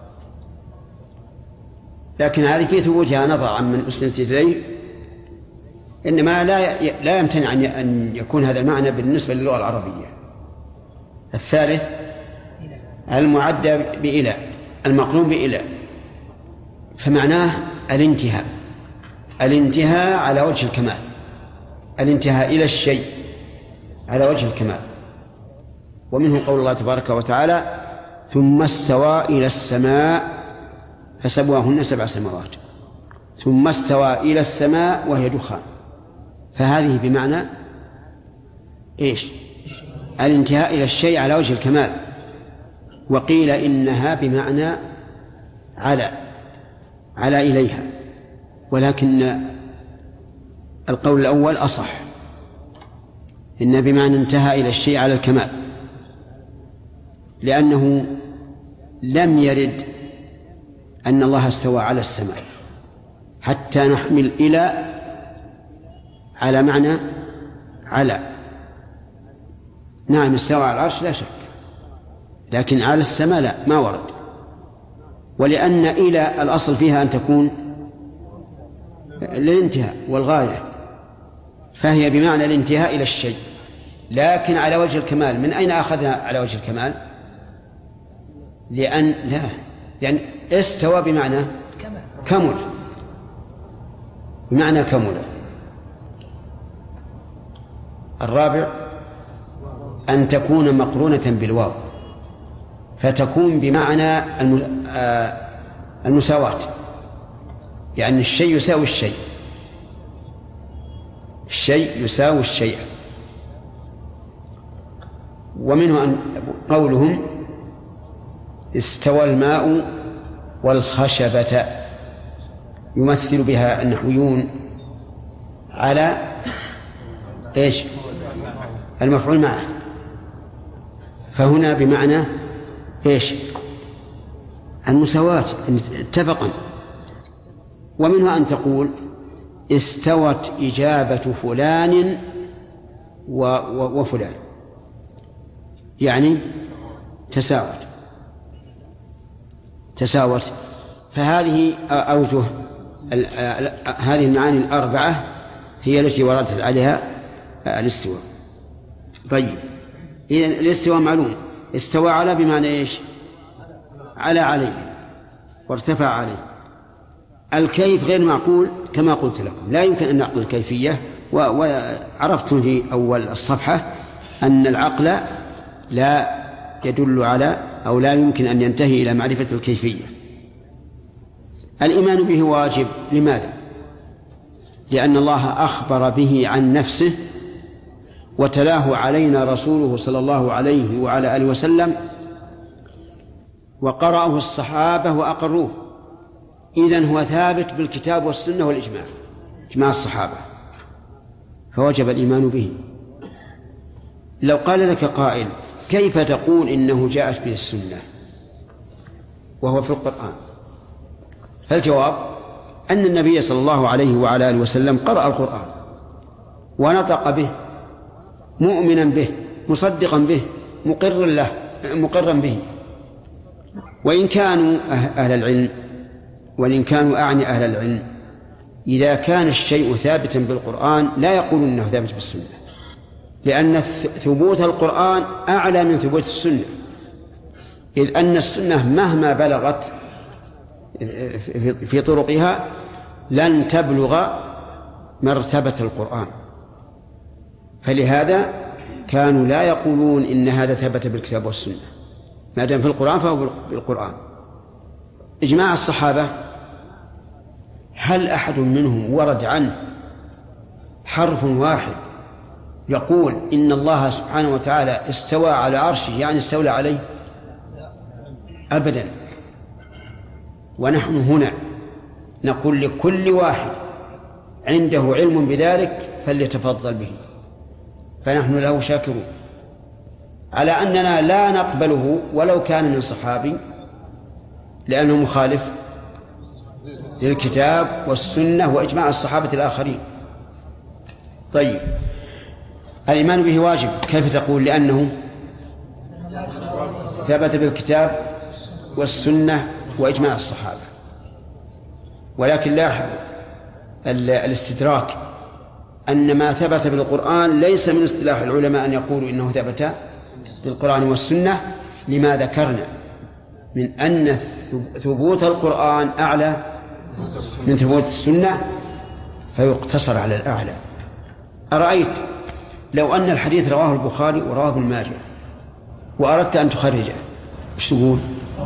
لكن هذه في ثبوتها نظر عن من أسندت إليه، إنما لا لا يمتنع أن يكون هذا المعنى بالنسبة للغة العربية. الثالث المعدى بإلى، المقرون بإلى، فمعناه الانتهاء، الانتهاء على وجه الكمال، الانتهاء إلى الشيء على وجه الكمال. ومنه قول الله تبارك وتعالى ثم استوى إلى السماء فسواهن سبع سماوات، ثم استوى إلى السماء وهي دخان، فهذه بمعنى إيش؟ الانتهاء إلى الشيء على وجه الكمال. وقيل إنها بمعنى على على إليها، ولكن القول الأول أصح، إن بمعنى انتهى إلى الشيء على الكمال، لأنه لم يرد أن الله استوى على السماء حتى نحمل إلى على معنى على. نعم استوى على العرش لا شك، لكن على السماء لا، ما ورد. ولأن إلى الأصل فيها أن تكون للانتهاء والغاية، فهي بمعنى الانتهاء إلى الشيء، لكن على وجه الكمال. من أين أخذها على وجه الكمال؟ لأن لا لأن استوى بمعنى كمل، بمعنى كمل. الرابع أن تكون مقرونة بالواو، فتكون بمعنى المساواة، يعني الشيء يساوي الشيء، الشيء يساوي الشيء. ومنه أن قولهم استوى الماء والخشبة، يمثل بها النحويون على إيش؟ المفعول معه، فهنا بمعنى إيش؟ المساواة، اتفقا. ومنها أن تقول استوت إجابة فلان وفلان، يعني تساوت تساوت فهذه أوجه هذه المعاني الأربعة هي التي وردت عليها الاستواء. طيب، إذن الاستواء معلوم، استوى على بمعنى إيش؟ على عليه وارتفع عليه. الكيف غير معقول كما قلت لكم، لا يمكن أن نعقل الكيفية، وعرفتم في أول الصفحة أن العقل لا يدل على أو لا يمكن أن ينتهي إلى معرفة الكيفية. الإيمان به واجب. لماذا؟ لأن الله أخبر به عن نفسه وتلاه علينا رسوله صلى الله عليه وعلى آله وسلم، وقرأه الصحابة وأقروه، إذن هو ثابت بالكتاب والسنة والإجماع، إجماع الصحابة، فوجب الإيمان به. لو قال لك قائل كيف تقول إنه جاءت به السنة وهو في القرآن؟ فالجواب أن النبي صلى الله عليه وعلى آله وسلم قرأ القرآن ونطق به، مؤمنا به، مصدقا به، مقرا له مقرا به. وإن كانوا أهل العلم وإن كانوا أعني أهل العلم إذا كان الشيء ثابتا بالقرآن لا يقولون أنه ثابت بالسنة، لأن ثبوت القرآن أعلى من ثبوت السنة، إذ أن السنة مهما بلغت في طرقها لن تبلغ مرتبة القرآن. فلهذا كانوا لا يقولون إن هذا ثبت بالكتاب والسنة، ما دام في القرآن فهو بالقرآن. إجماع الصحابة، هل أحد منهم ورد عنه حرف واحد يقول إن الله سبحانه وتعالى استوى على عرشه يعني استولى عليه؟ أبدا. ونحن هنا نقول لكل واحد عنده علم بذلك فليتفضل به، فنحن له شاكرون على أننا لا نقبله ولو كان من صحابي، لأنه مخالف للكتاب والسنة وإجماع الصحابة الآخرين. طيب، الإيمان به واجب، كيف تقول؟ لأنه ثبت بالكتاب والسنة وإجماع الصحابة. ولكن لاحظوا الاستدراك أن ما ثبت بالقرآن ليس من اصطلاح العلماء أن يقولوا إنه ثبت بالقرآن والسنة، لما ذكرنا من أن ثبوت القرآن أعلى من ثبوت السنة، فيقتصر على الأعلى. أرأيت لو أن الحديث رواه البخاري ورواه ابن ماجه وأردت أن تخرجه، ايش تقول؟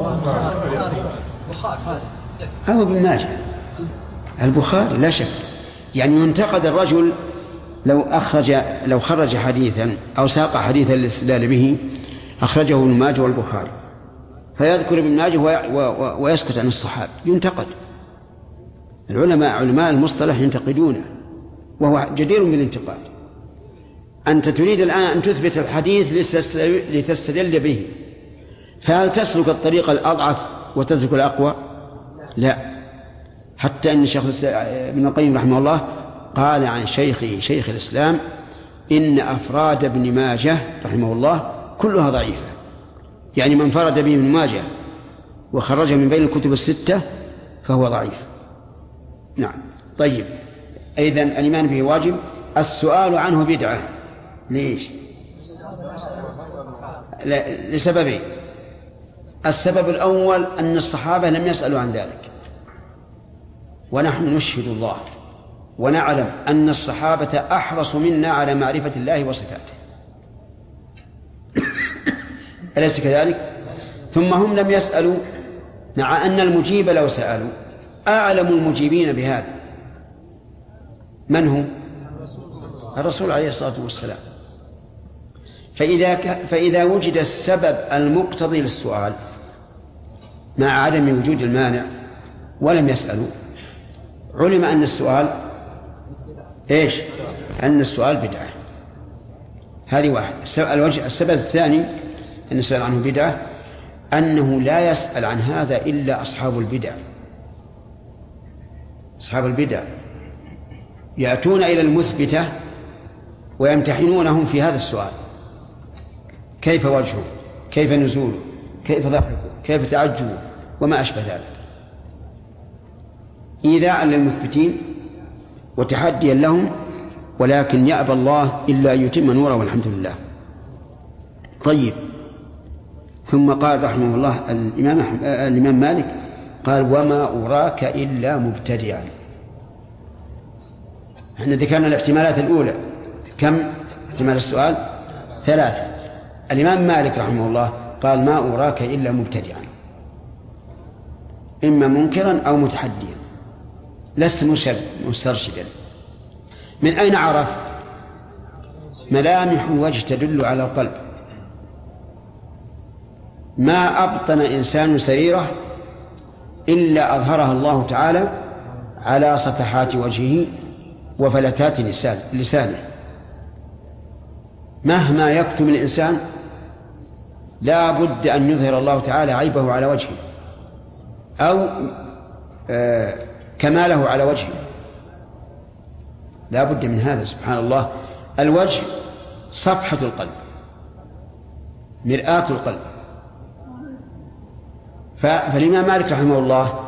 أو ابن ماجه، البخاري لا شك. يعني ينتقد الرجل لو أخرج لو خرج حديثا أو ساق حديثا للاستدلال به، أخرجه ابن ماجه والبخاري، فيذكر ابن ماجه ويسكت عن الصحابة، ينتقد. العلماء علماء المصطلح ينتقدونه، وهو جدير بالانتقاد. أنت تريد الآن أن تثبت الحديث لتستدل به، فهل تسلك الطريق الأضعف وتترك الأقوى؟ لا. حتى أن الشيخ ابن القيم رحمه الله قال عن شيخه شيخ الإسلام إن أفراد ابن ماجه رحمه الله كلها ضعيفة، يعني من فرد به ابن ماجه وخرج من بين الكتب الستة فهو ضعيف. نعم. طيب، إذن الإيمان به واجب. السؤال عنه بدعة. ليش؟ لسببين. السبب الأول أن الصحابة لم يسألوا عن ذلك، ونحن نشهد الله ونعلم أن الصحابة أحرص منا على معرفة الله وصفاته، أليس كذلك؟ ثم هم لم يسألوا، مع أن المجيب لو سألوا أعلم المجيبين بهذا من هو؟ الرسول عليه الصلاة والسلام. فإذا, فإذا وجد السبب المقتضي للسؤال مع عدم وجود المانع ولم يسألوا، علم أن السؤال إيش؟ أن السؤال بدعة. هذه واحد. السبب الثاني أن السؤال عنه بدعة أنه لا يسأل عن هذا إلا أصحاب البدع. أصحاب البدع يأتون إلى المثبتة ويمتحنونهم في هذا السؤال: كيف وجهه، كيف نزوله، كيف ضحكه، كيف تعجبه، وما أشبه ذلك، إيذاء للمثبتين وتحديا لهم، ولكن يأبى الله إلا أن يتم نوره والحمد لله. طيب، ثم قال رحمه الله الإمام, الإمام مالك قال: وما أراك إلا مبتدعا. احنا ذكرنا الاحتمالات الأولى، كم احتمال السؤال؟ ثلاثة. الإمام مالك رحمه الله قال: ما أراك إلا مبتدعا، إما منكرا أو متحديا، لست مسترشدا. من أين عرف؟ ملامح وجه تدل على القلب. ما أبطن إنسان سريرة إلا أظهرها الله تعالى على صفحات وجهه وفلتات لسانه. مهما يكتم الإنسان لا بد أن يظهر الله تعالى عيبه على وجهه أو آه كماله على وجهه، لا بد من هذا. سبحان الله، الوجه صفحة القلب، مرآة القلب. فالإمام مالك رحمه الله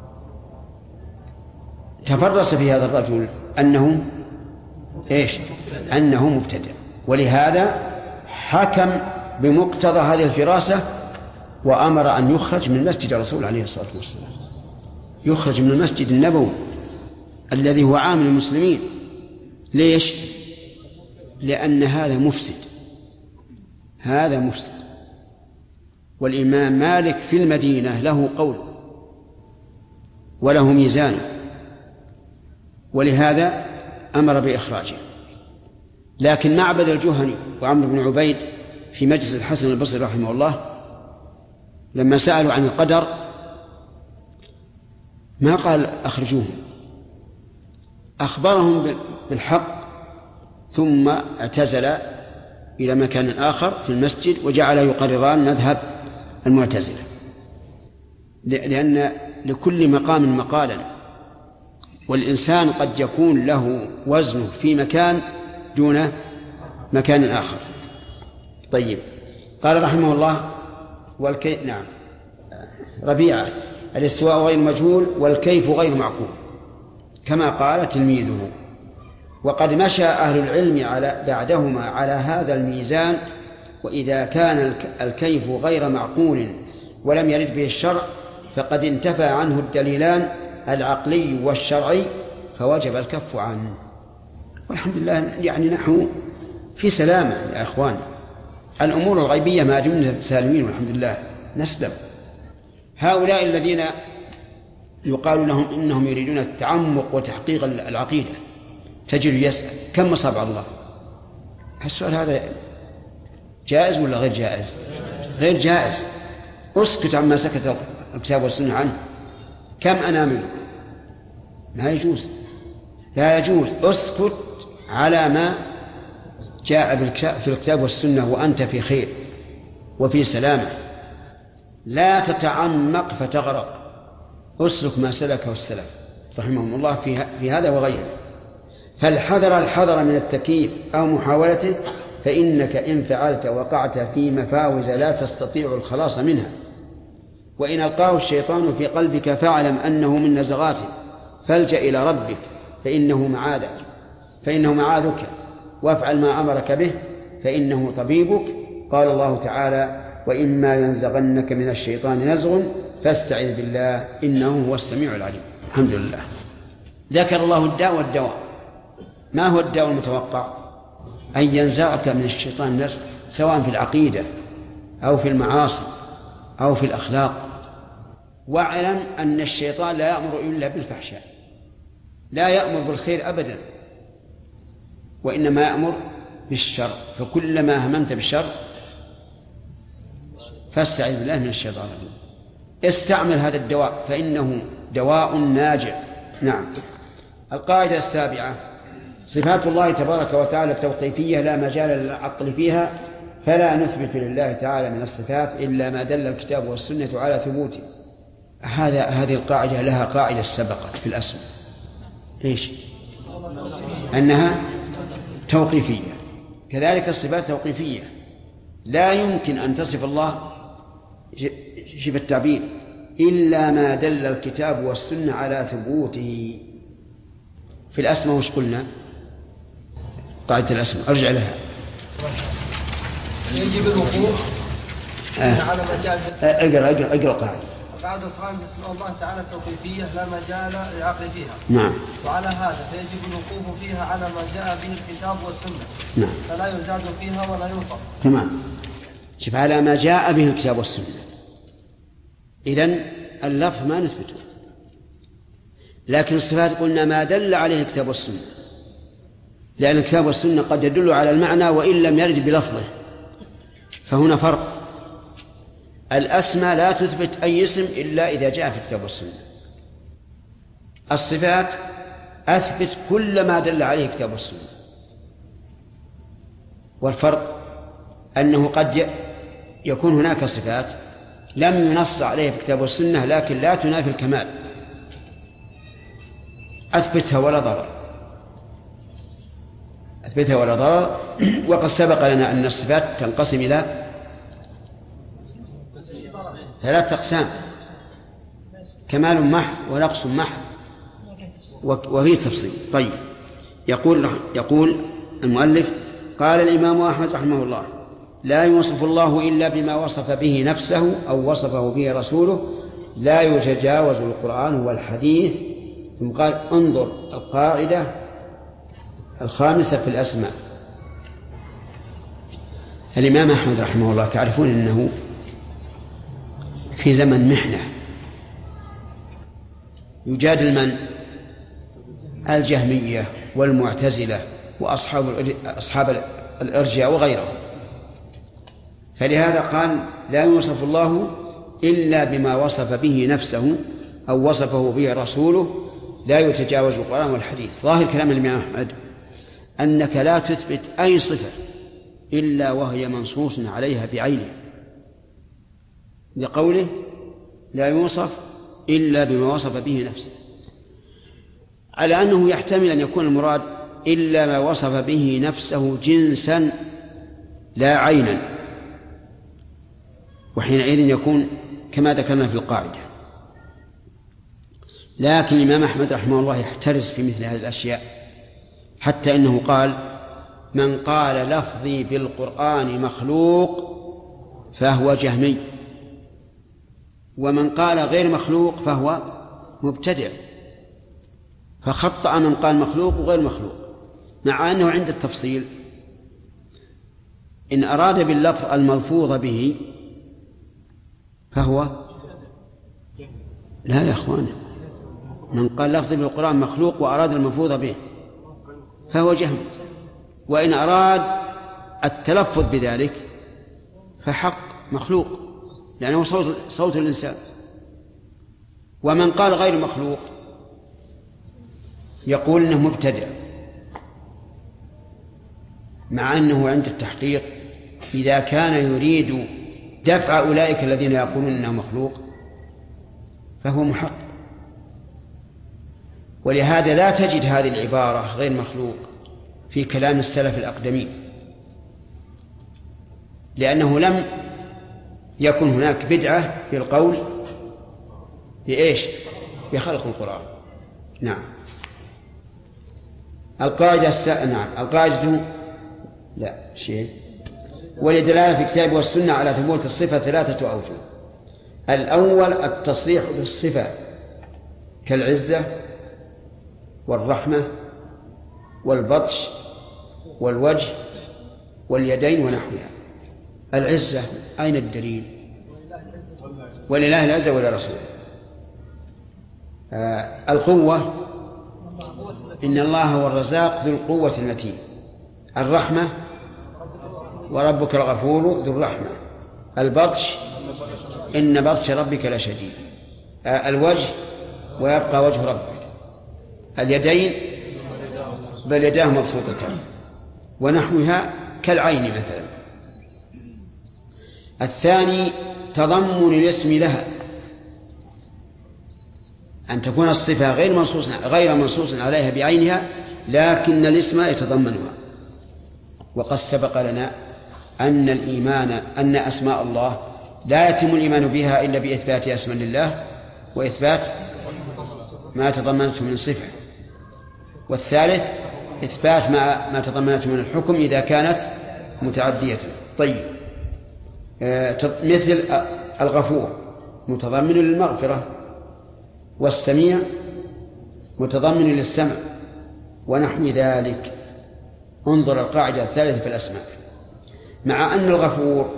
تفرس في هذا الرجل أنه إيش؟ أنه مبتدع، ولهذا حكم بمقتضى هذه الفراسة وأمر أن يخرج من مسجد الرسول عليه الصلاة والسلام، يخرج من المسجد النبوي الذي هو عام المسلمين. ليش؟ لأن هذا مفسد، هذا مفسد. والإمام مالك في المدينة له قول وله ميزان، ولهذا أمر بإخراجه. لكن معبد الجهني وعمرو بن عبيد في مجلس الحسن البصري رحمه الله لما سألوا عن القدر ما قال أخرجوهم، أخبرهم بالحق ثم اعتزل إلى مكان آخر في المسجد وجعل يقرران مذهب المعتزلة، لأن لكل مقام مقالا، والإنسان قد يكون له وزنه في مكان دون مكان آخر. طيب، قال رحمه الله والكيف نعم ربيعة الاستواء غير مجهول والكيف غير معقول كما قال تلميذه. وقد مشى أهل العلم على بعدهما على هذا الميزان، وإذا كان الكيف غير معقول ولم يرد به الشرع فقد انتفى عنه الدليلان العقلي والشرعي فوجب الكف عنه. والحمد لله يعني نحن في سلامة يا أخوان. الأمور الغيبية ما دمنا سالمين والحمد لله نسلم. هؤلاء الذين يقال لهم إنهم يريدون التعمق وتحقيق العقيدة تجد يسأل كم أصابع الله؟ السؤال هذا جائز ولا غير جائز؟ غير جائز. اسكت عما سكت الكتاب والسنة عنه. كم أنامل؟ ما يجوز، لا يجوز. اسكت على ما جاء في الكتاب والسنة وأنت في خير وفي سلامة. لا تتعمق فتغرق. اسلك ما سلكه السلف رحمهم الله في هذا وغيره. فالحذر الحذر من التكييف أو محاولته، فإنك إن فعلت وقعت في مفاوز لا تستطيع الخلاص منها. وإن ألقاه الشيطان في قلبك فاعلم أنه من نزغاته فالجأ إلى ربك فإنه معاذك فإنه معاذك وافعل ما أمرك به فإنه طبيبك. قال الله تعالى وإما ينزغنك من الشيطان نزغ فاستعذ بالله إنه هو السميع العليم. الحمد لله. ذكر الله الداء والدواء. ما هو الداء المتوقع؟ أن ينزعك من الشيطان نزغ، سواء في العقيدة أو في المعاصي أو في الأخلاق. واعلم أن الشيطان لا يأمر إلا بالفحشاء، لا يأمر بالخير أبدا، وإنما يأمر بالشر. فكلما هممت بالشر فاستعذ بالله من الشيطان الرجيم. استعمل هذا الدواء فإنه دواء ناجع. نعم. القاعدة السابعة صفات الله تبارك وتعالى توقيفية لا مجال للعقل فيها، فلا نثبت لله تعالى من الصفات إلا ما دل الكتاب والسنة على ثبوته. هذا هذه القاعدة لها قاعدة سبقت في الأسماء، إيش؟ أنها توقيفية. كذلك الصفات توقيفية، لا يمكن أن تصف الله شبه التعبير إلا ما دل الكتاب والسنة على ثبوته. في الأسماء وش قلنا؟ قاعدة الأسماء أرجع لها. يجب الوقوف آه. على مجال اقرأ اقرأ اقرأ قاعدة. القاعدة الخامسة اسماء الله تعالى توقيفية لا مجال للعقل فيها. نعم. وعلى هذا فيجب الوقوف فيها على ما جاء به الكتاب والسنة. نعم. فلا يزاد فيها ولا ينقص. تمام. شوف على ما جاء به الكتاب والسنة. إذن اللفظ ما نثبته، لكن الصفات قلنا ما دل عليه الكتاب والسنة، لأن الكتاب والسنة قد يدل على المعنى وإن لم يرد بلفظه، فهنا فرق. الأسماء لا تثبت أي اسم إلا إذا جاء في الكتاب والسنة. الصفات أثبت كل ما دل عليه الكتاب والسنة. والفرق أنه قد يكون هناك صفات لم ينص عليها في الكتاب والسنة لكن لا تنافي الكمال، أثبتها ولا ضرر، أثبتها ولا ضرر. وقد سبق لنا أن الصفات تنقسم إلى ثلاث أقسام: كمال محض ونقص محض وفيه تفصيل. طيب، يقول يقول المؤلف: قال الإمام أحمد رحمه الله: لا يوصف الله إلا بما وصف به نفسه أو وصفه به رسوله، لا يتجاوز القرآن والحديث. ثم قال: انظر القاعدة الخامسة في الأسماء. الإمام أحمد رحمه الله تعرفون أنه في زمن محنة، يجادل من؟ الجهمية والمعتزلة وأصحاب أصحاب الإرجاء وغيرهم. فلهذا قال: لا يوصف الله إلا بما وصف به نفسه أو وصفه به رسوله، لا يتجاوز القرآن والحديث. ظاهر كلام الإمام أحمد أنك لا تثبت أي صفة إلا وهي منصوص عليها بعينه، لقوله: لا يوصف إلا بما وصف به نفسه، على أنه يحتمل أن يكون المراد إلا ما وصف به نفسه جنسا لا عينا، وحينئذ يكون كما ذكرنا في القاعدة. لكن الإمام أحمد رحمه الله يحترس في مثل هذه الأشياء، حتى إنه قال: من قال لفظي بالقرآن مخلوق فهو جهمي، ومن قال غير مخلوق فهو مبتدع. فخطأ من قال مخلوق وغير مخلوق، مع أنه عند التفصيل إن أراد باللفظ الملفوظ به فهو لا يا أخوان، من قال لفظي بالقرآن مخلوق وأراد الملفوظ به فهو جهم، وإن أراد التلفظ بذلك فحق مخلوق، لأنه صوت, صوت الإنسان. ومن قال غير مخلوق يقول إنه مبتدع، مع أنه عند التحقيق إذا كان يريد دفع أولئك الذين يقولون إنه مخلوق فهو محق. ولهذا لا تجد هذه العبارة غير مخلوق في كلام السلف الأقدمين، لأنه لم يكن هناك بدعة في القول بإيش؟ بخلق القرآن. نعم. القاعدة الس... نعم القاعدة لا شيء. ولدلالة الكتاب والسنة على ثبوت الصفة ثلاثة أوجه. الأول التصريح بالصفة كالعزة والرحمة والبطش والوجه واليدين ونحوها. العزة أين الدليل؟ ولله العزة ولرسوله. آه القوة إن الله هو الرزاق ذو القوة المتين. الرحمة وربك الغفور ذو الرحمة. البطش إن بطش ربك لشديد. آه الوجه ويبقى وجه ربك. اليدين بل يداه مبسوطتان ونحوها كالعين مثلا. الثاني تضمن الاسم لها، أن تكون الصفة غير منصوص غير منصوص عليها بعينها، لكن الاسم يتضمنها. وقد سبق لنا أن الإيمان أن أسماء الله لا يتم الإيمان بها إلا بإثبات أسماء لله وإثبات ما تضمنته من صفة. والثالث إثبات ما ما تضمنته من الحكم إذا كانت متعدية. طيب آه مثل الغفور متضمن للمغفرة، والسميع متضمن للسمع ونحو ذلك. انظر القاعدة الثالثة في الأسماء. مع أن الغفور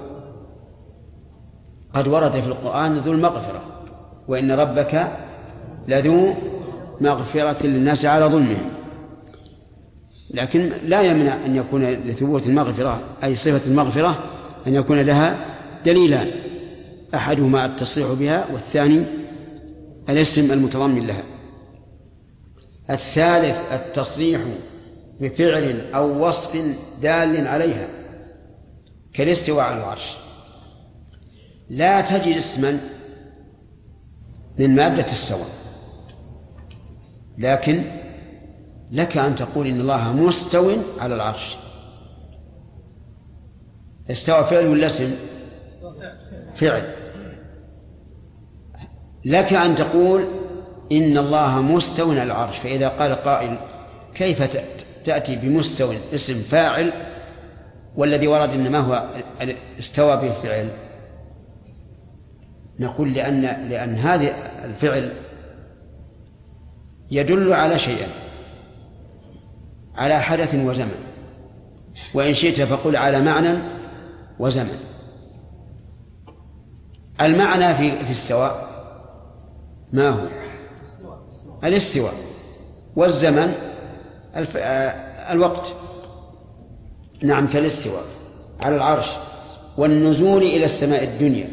قد ورد في القرآن ذو المغفرة، وإن ربك لذو مغفرة للناس على ظلمهم، لكن لا يمنع أن يكون لثبوت المغفرة أي صفة المغفرة أن يكون لها دليلان، أحدهما التصريح بها والثاني الاسم المتضمن لها. الثالث التصريح بفعل أو وصف دال عليها كالاستواء على العرش. لا تجد اسما من مادة السواء، لكن لك أن تقول إن الله مستو على العرش. استوى فعل ولا اسم؟ فعل. لك أن تقول إن الله مستو على العرش. فإذا قال قائل كيف تأتي بمستو اسم فاعل والذي ورد إنما هو استوى به الفعل؟ نقول لأن, لأن هذا الفعل يدل على شيئين، على حدث وزمن، وإن شئت فقل على معنى وزمن. المعنى في, في السواء ما هو؟ الاستواء. والزمن الف... الوقت. نعم كالاستواء على العرش والنزول إلى السماء الدنيا.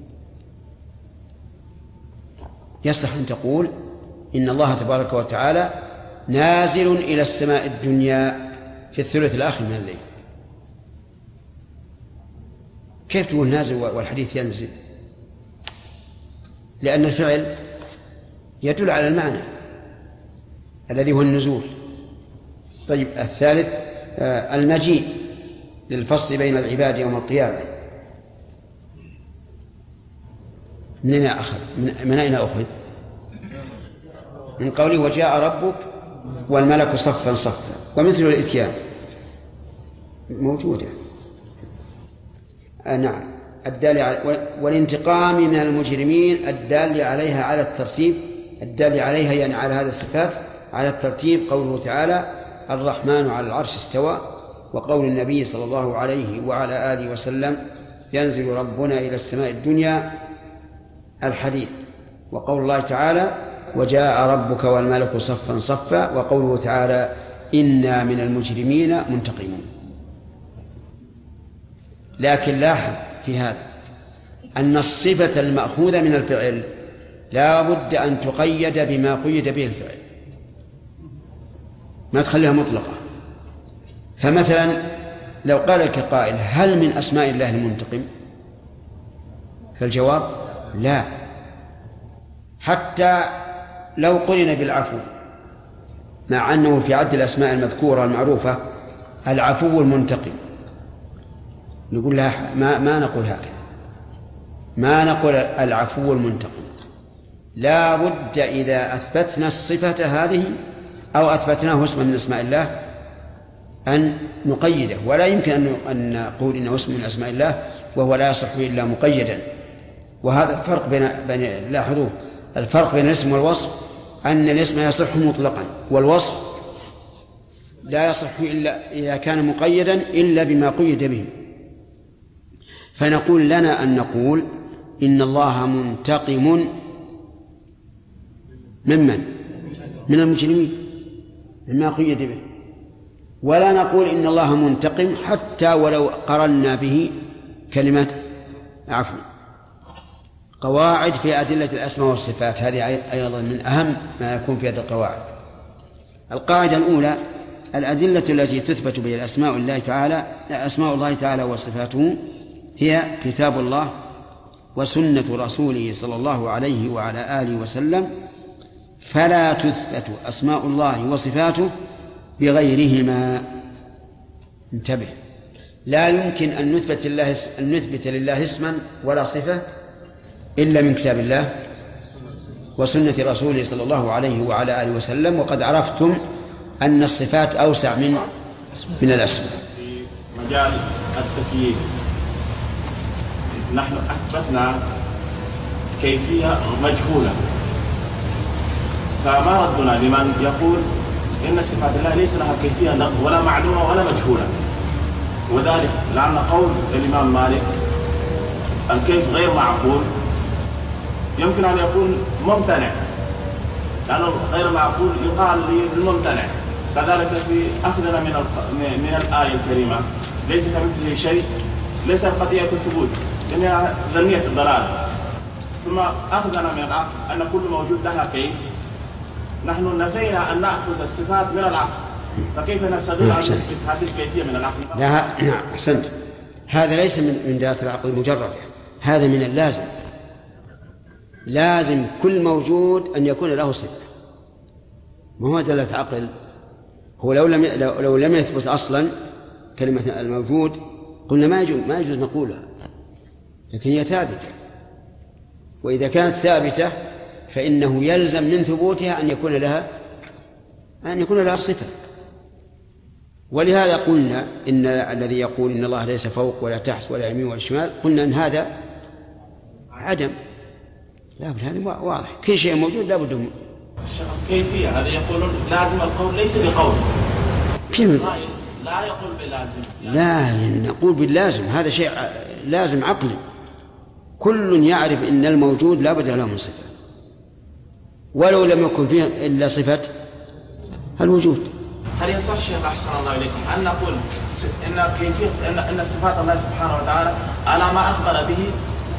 يصح أن تقول إن الله تبارك وتعالى نازل إلى السماء الدنيا في الثلث الآخر من الليل. كيف تقول نازل والحديث ينزل؟ لأن الفعل يدل على المعنى الذي هو النزول. طيب الثالث المجيء للفصل بين العباد يوم القيامة. من أين أخذ؟ من أين أخذ؟ من قوله وجاء ربك والملك صفا صفا، ومثل الإتيان موجودة. آه نعم. الدال على والانتقام من المجرمين الدال عليها على الترتيب، الدال عليها يعني على هذه الصفات على الترتيب قوله تعالى الرحمن على العرش استوى، وقول النبي صلى الله عليه وعلى آله وسلم ينزل ربنا إلى السماء الدنيا الحديث، وقول الله تعالى وجاء ربك والملك صفا صفا، وقوله تعالى إنا من المجرمين منتقمون. لكن لاحظ في هذا أن الصفة المأخوذة من الفعل لا بد أن تقيد بما قيد به الفعل، ما تخليها مطلقة. فمثلا لو قال لك قائل هل من أسماء الله المنتقم؟ فالجواب لا، حتى لو قرن بالعفو، مع أنه في عد الأسماء المذكورة المعروفة العفو المنتقم، نقول لا، ما, ما نقول هكذا، ما نقول العفو المنتقم. لا بد إذا أثبتنا الصفة هذه أو أثبتناه اسما من أسماء الله أن نقيده، ولا يمكن أن نقول إنه اسم من أسماء الله وهو لا يصح إلا مقيدا. وهذا الفرق بين, بين لاحظوه الفرق بين الاسم والوصف، أن الاسم يصح مطلقا والوصف لا يصح إلا إذا كان مقيدا إلا بما قيد به. فنقول لنا أن نقول إن الله منتقم ممن؟ من المجرمين مما قيد به، ولا نقول إن الله منتقم حتى ولو قرنا به كلمة عفو. قواعد في أدلة الأسماء والصفات هذه أيضا من أهم ما يكون في هذه القواعد. القاعدة الأولى الأدلة التي تثبت بها الأسماء الله تعالى أسماء الله تعالى وصفاته هي كتاب الله وسنة رسوله صلى الله عليه وعلى آله وسلم، فلا تثبت أسماء الله وصفاته بغيرهما. انتبه، لا يمكن أن نثبت, الله أن نثبت لله اسما ولا صفة إلا من كتاب الله وسنة رسوله صلى الله عليه وعلى آله وسلم. وقد عرفتم أن الصفات أوسع من من الأسماء. في مجال التكييف نحن أثبتنا كيفية مجهولة، فما ردنا لمن يقول إن صفات الله ليس لها كيفية ولا معلومة ولا مجهولة؟ وذلك لأن قول الإمام مالك الكيف غير معقول يمكن أن يكون ممتنع، لأنه غير معقول يقال للممتنع. كذلك في أخذنا من من الآية الكريمة ليس كمثله شيء، ليس قضية الثبوت لأنها ذنية الضلال. ثم أخذنا من العقل أن كل موجود لها كيف. نحن نفينا أن نأخذ الصفات من العقل، فكيف نستطيع أن نثبت هذه الكيفية من العقل؟ لا، نعم أحسنت. هذا ليس من ذات العقل المجرد، هذا من اللازم. لازم كل موجود أن يكون له صفة، ما هو دلالة عقل. هو لو لم لو, لو لم يثبت أصلا كلمة الموجود قلنا ما يجوز ما يجوز نقولها، لكن هي ثابتة، وإذا كانت ثابتة فإنه يلزم من ثبوتها أن يكون لها أن يكون لها صفة. ولهذا قلنا إن الذي يقول إن الله ليس فوق ولا تحت ولا يمين ولا شمال، قلنا إن هذا عدم. لا بد، هذا واضح، كل شيء موجود لا بد. كيفية هذا يقولون لازم القول ليس بقول. كيف؟ لا يقول باللازم. لا نقول باللازم، هذا شيء لازم عقلي. كل يعرف إن الموجود لا بد له من صفة، ولو لم يكن فيه إلا صفة الوجود. هل يصح شيخ أحسن الله إليكم أن نقول إن كيفية إن, إن صفات الله سبحانه وتعالى على ما أخبر به؟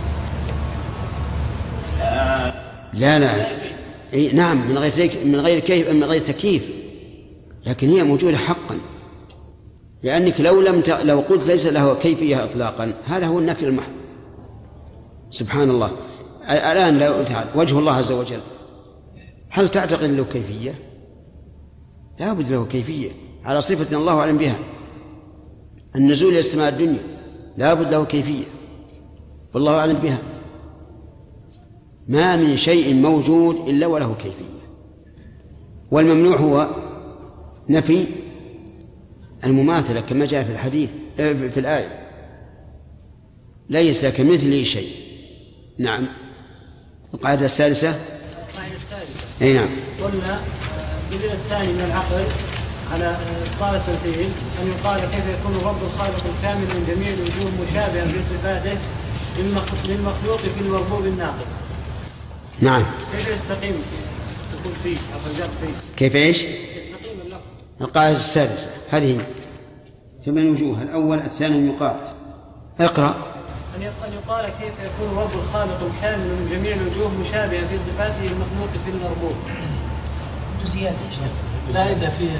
آه لا لا إيه نعم، من غير من غير كيف من غير تكييف، لكن هي موجودة حقا. لأنك لو لم ت... لو قلت ليس له كيفية إطلاقا هذا هو النفي المحض. سبحان الله. الآن لو تعال وجه الله عز وجل، هل تعتقد له كيفية؟ لا بد له كيفية على صفة الله أعلم بها. النزول إلى السماء الدنيا لا بد له كيفية والله أعلم بها. ما من شيء موجود إلا وله كيفية. والممنوع هو نفي المماثلة كما جاء في الحديث في الآية ليس كمثله شيء. نعم. القاعدة السادسة. القاعدة السادسة. أي نعم. قلنا الدليل الثاني من العقل على إبطال التمثيل أن يقال كيف يكون الرب الخالق الكامل من جميع الوجوه مشابها في صفاته للمخلوق في المربوب الناقص. نعم. كيف يستقيم يقول فيه أفضل فيه كيف إيش؟ يستقيم اللفظ. القاعدة السادسة هذه ثمان وجوه. الأول الثاني يقال اقرأ. أن يقال كيف يكون الرب الخالق الكامل من جميع الوجوه مشابها في صفاته المخلوق في المربوب. زيادة زائدة فيها.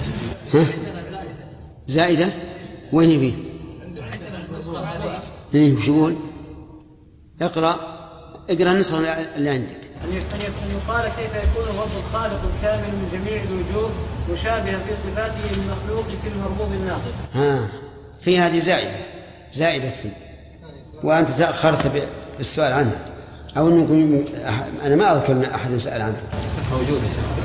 زائدة وين فيه؟ إيه وش يقول؟ اقرأ اقرأ النصر اللي عندك. أن يقال كيف يكون الرب الخالق الكامل من جميع الوجوه مشابها في صفاته المخلوق في المربوب الناقص. ها في هذه زائدة زائدة فيه وأنت تأخرت بالسؤال عنها أو أنكم أنا ما أذكر أن أحد سأل عنها. موجودة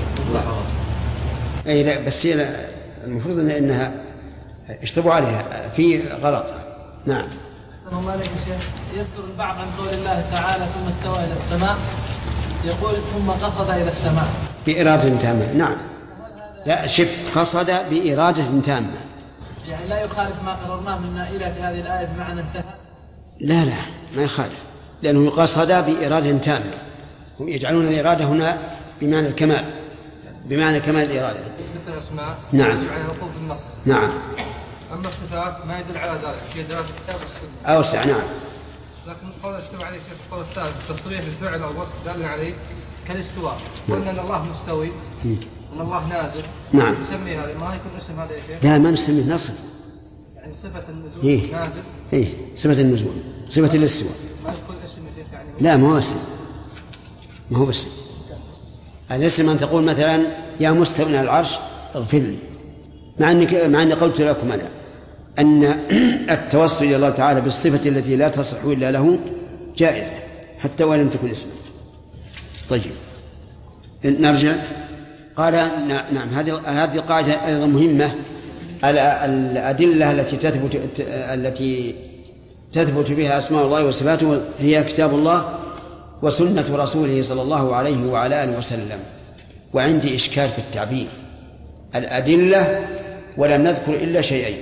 أي لا بس هي المفروض أن إنها اشتبوا عليها في غلط. نعم. أحسن الله عليك يا شيخ. يذكر البعض عن قول الله تعالى ثم استوى إلى السماء يقول ثم قصد إلى السماء بإرادة تامة. نعم. لا شف قصد بإرادة تامة يعني لا يخالف ما قررناه من نائلة في هذه الآية بمعنى انتهى. لا لا ما يخالف لأنه قصد بإرادة تامة. هم يجعلون الإرادة هنا بمعنى الكمال بمعنى كمال الإرادة. مثل الأسماء نعم يجب على الوقوف بالنص. نعم. أما الصفات ما يدل على ذلك في دراسة الكتاب والسنة أوسع. نعم. لكن قول اشتبه عليه في القول الثالث تصريح الفعل أو الوصف دل عليه كالاستواء. قلنا أن الله مستوي أن الله نازل. نعم. نسمي هذا ما يكون اسم هذا يا شيخ؟ لا ما نسميه نصب. يعني صفة النزول إيه؟ نازل. إيه صفة النزول صفة الاستواء. ما يكون اسم يا شيخ يعني؟ لا ما هو اسم ما هو اسم. الاسم أن تقول مثلا يا مستوي على العرش اغفر لي مع أني مع أني قلت لكم أنا أن التوسل إلى الله تعالى بالصفة التي لا تصح إلا له جائزة حتى وإن لم تكن اسما. طيب نرجع. قال نعم هذه هذه قاعدة أيضا مهمة. الأدلة التي تثبت التي تثبت بها أسماء الله وصفاته هي كتاب الله وسنة رسوله صلى الله عليه وعلى آله وسلم. وعندي إشكال في التعبير الأدلة ولم نذكر إلا شيئين.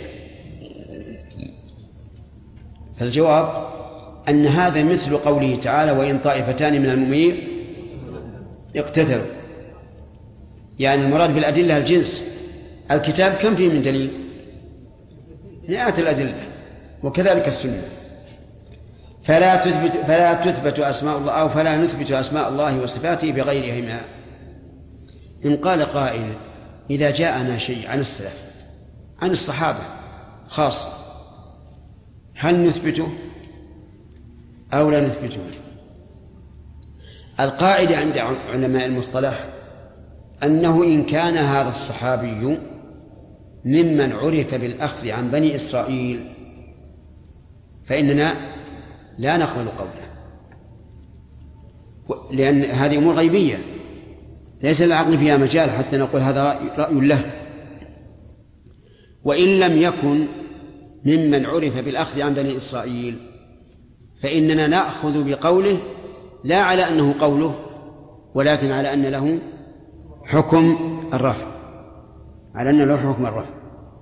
فالجواب أن هذا مثل قوله تعالى وإن طائفتان من المؤمنين اقتتلوا. يعني المراد بالأدلة الجنس. الكتاب كم فيه من دليل؟ مئات الأدلة وكذلك السنة. فلا تثبت فلا تثبت أسماء الله أو فلا نثبت أسماء الله وصفاته بغيرهما. إن قال قائل إذا جاءنا شيء عن السلف عن الصحابة خاصة هل نثبته أو لا نثبته؟ القاعدة عند علماء المصطلح أنه إن كان هذا الصحابي ممن عرف بالأخذ عن بني إسرائيل فإننا لا نقبل قوله لأن هذه أمور غيبية ليس العقل فيها مجال حتى نقول هذا رأي له. وإن لم يكن ممن عرف بالأخذ عن بني إسرائيل فإننا نأخذ بقوله لا على أنه قوله ولكن على أن له حكم الرفع على أن له حكم الرفع.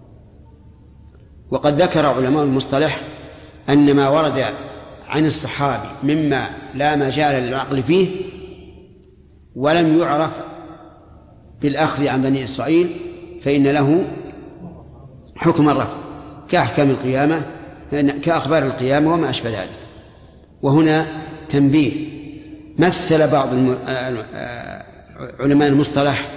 وقد ذكر علماء المصطلح أن ما ورد عن الصحابي مما لا مجال للعقل فيه ولم يعرف بالأخذ عن بني إسرائيل فإن له حكم الرفع كأحكام القيامة كأخبار القيامة وما أشبه ذلك. وهنا تنبيه. مثل بعض علماء المصطلح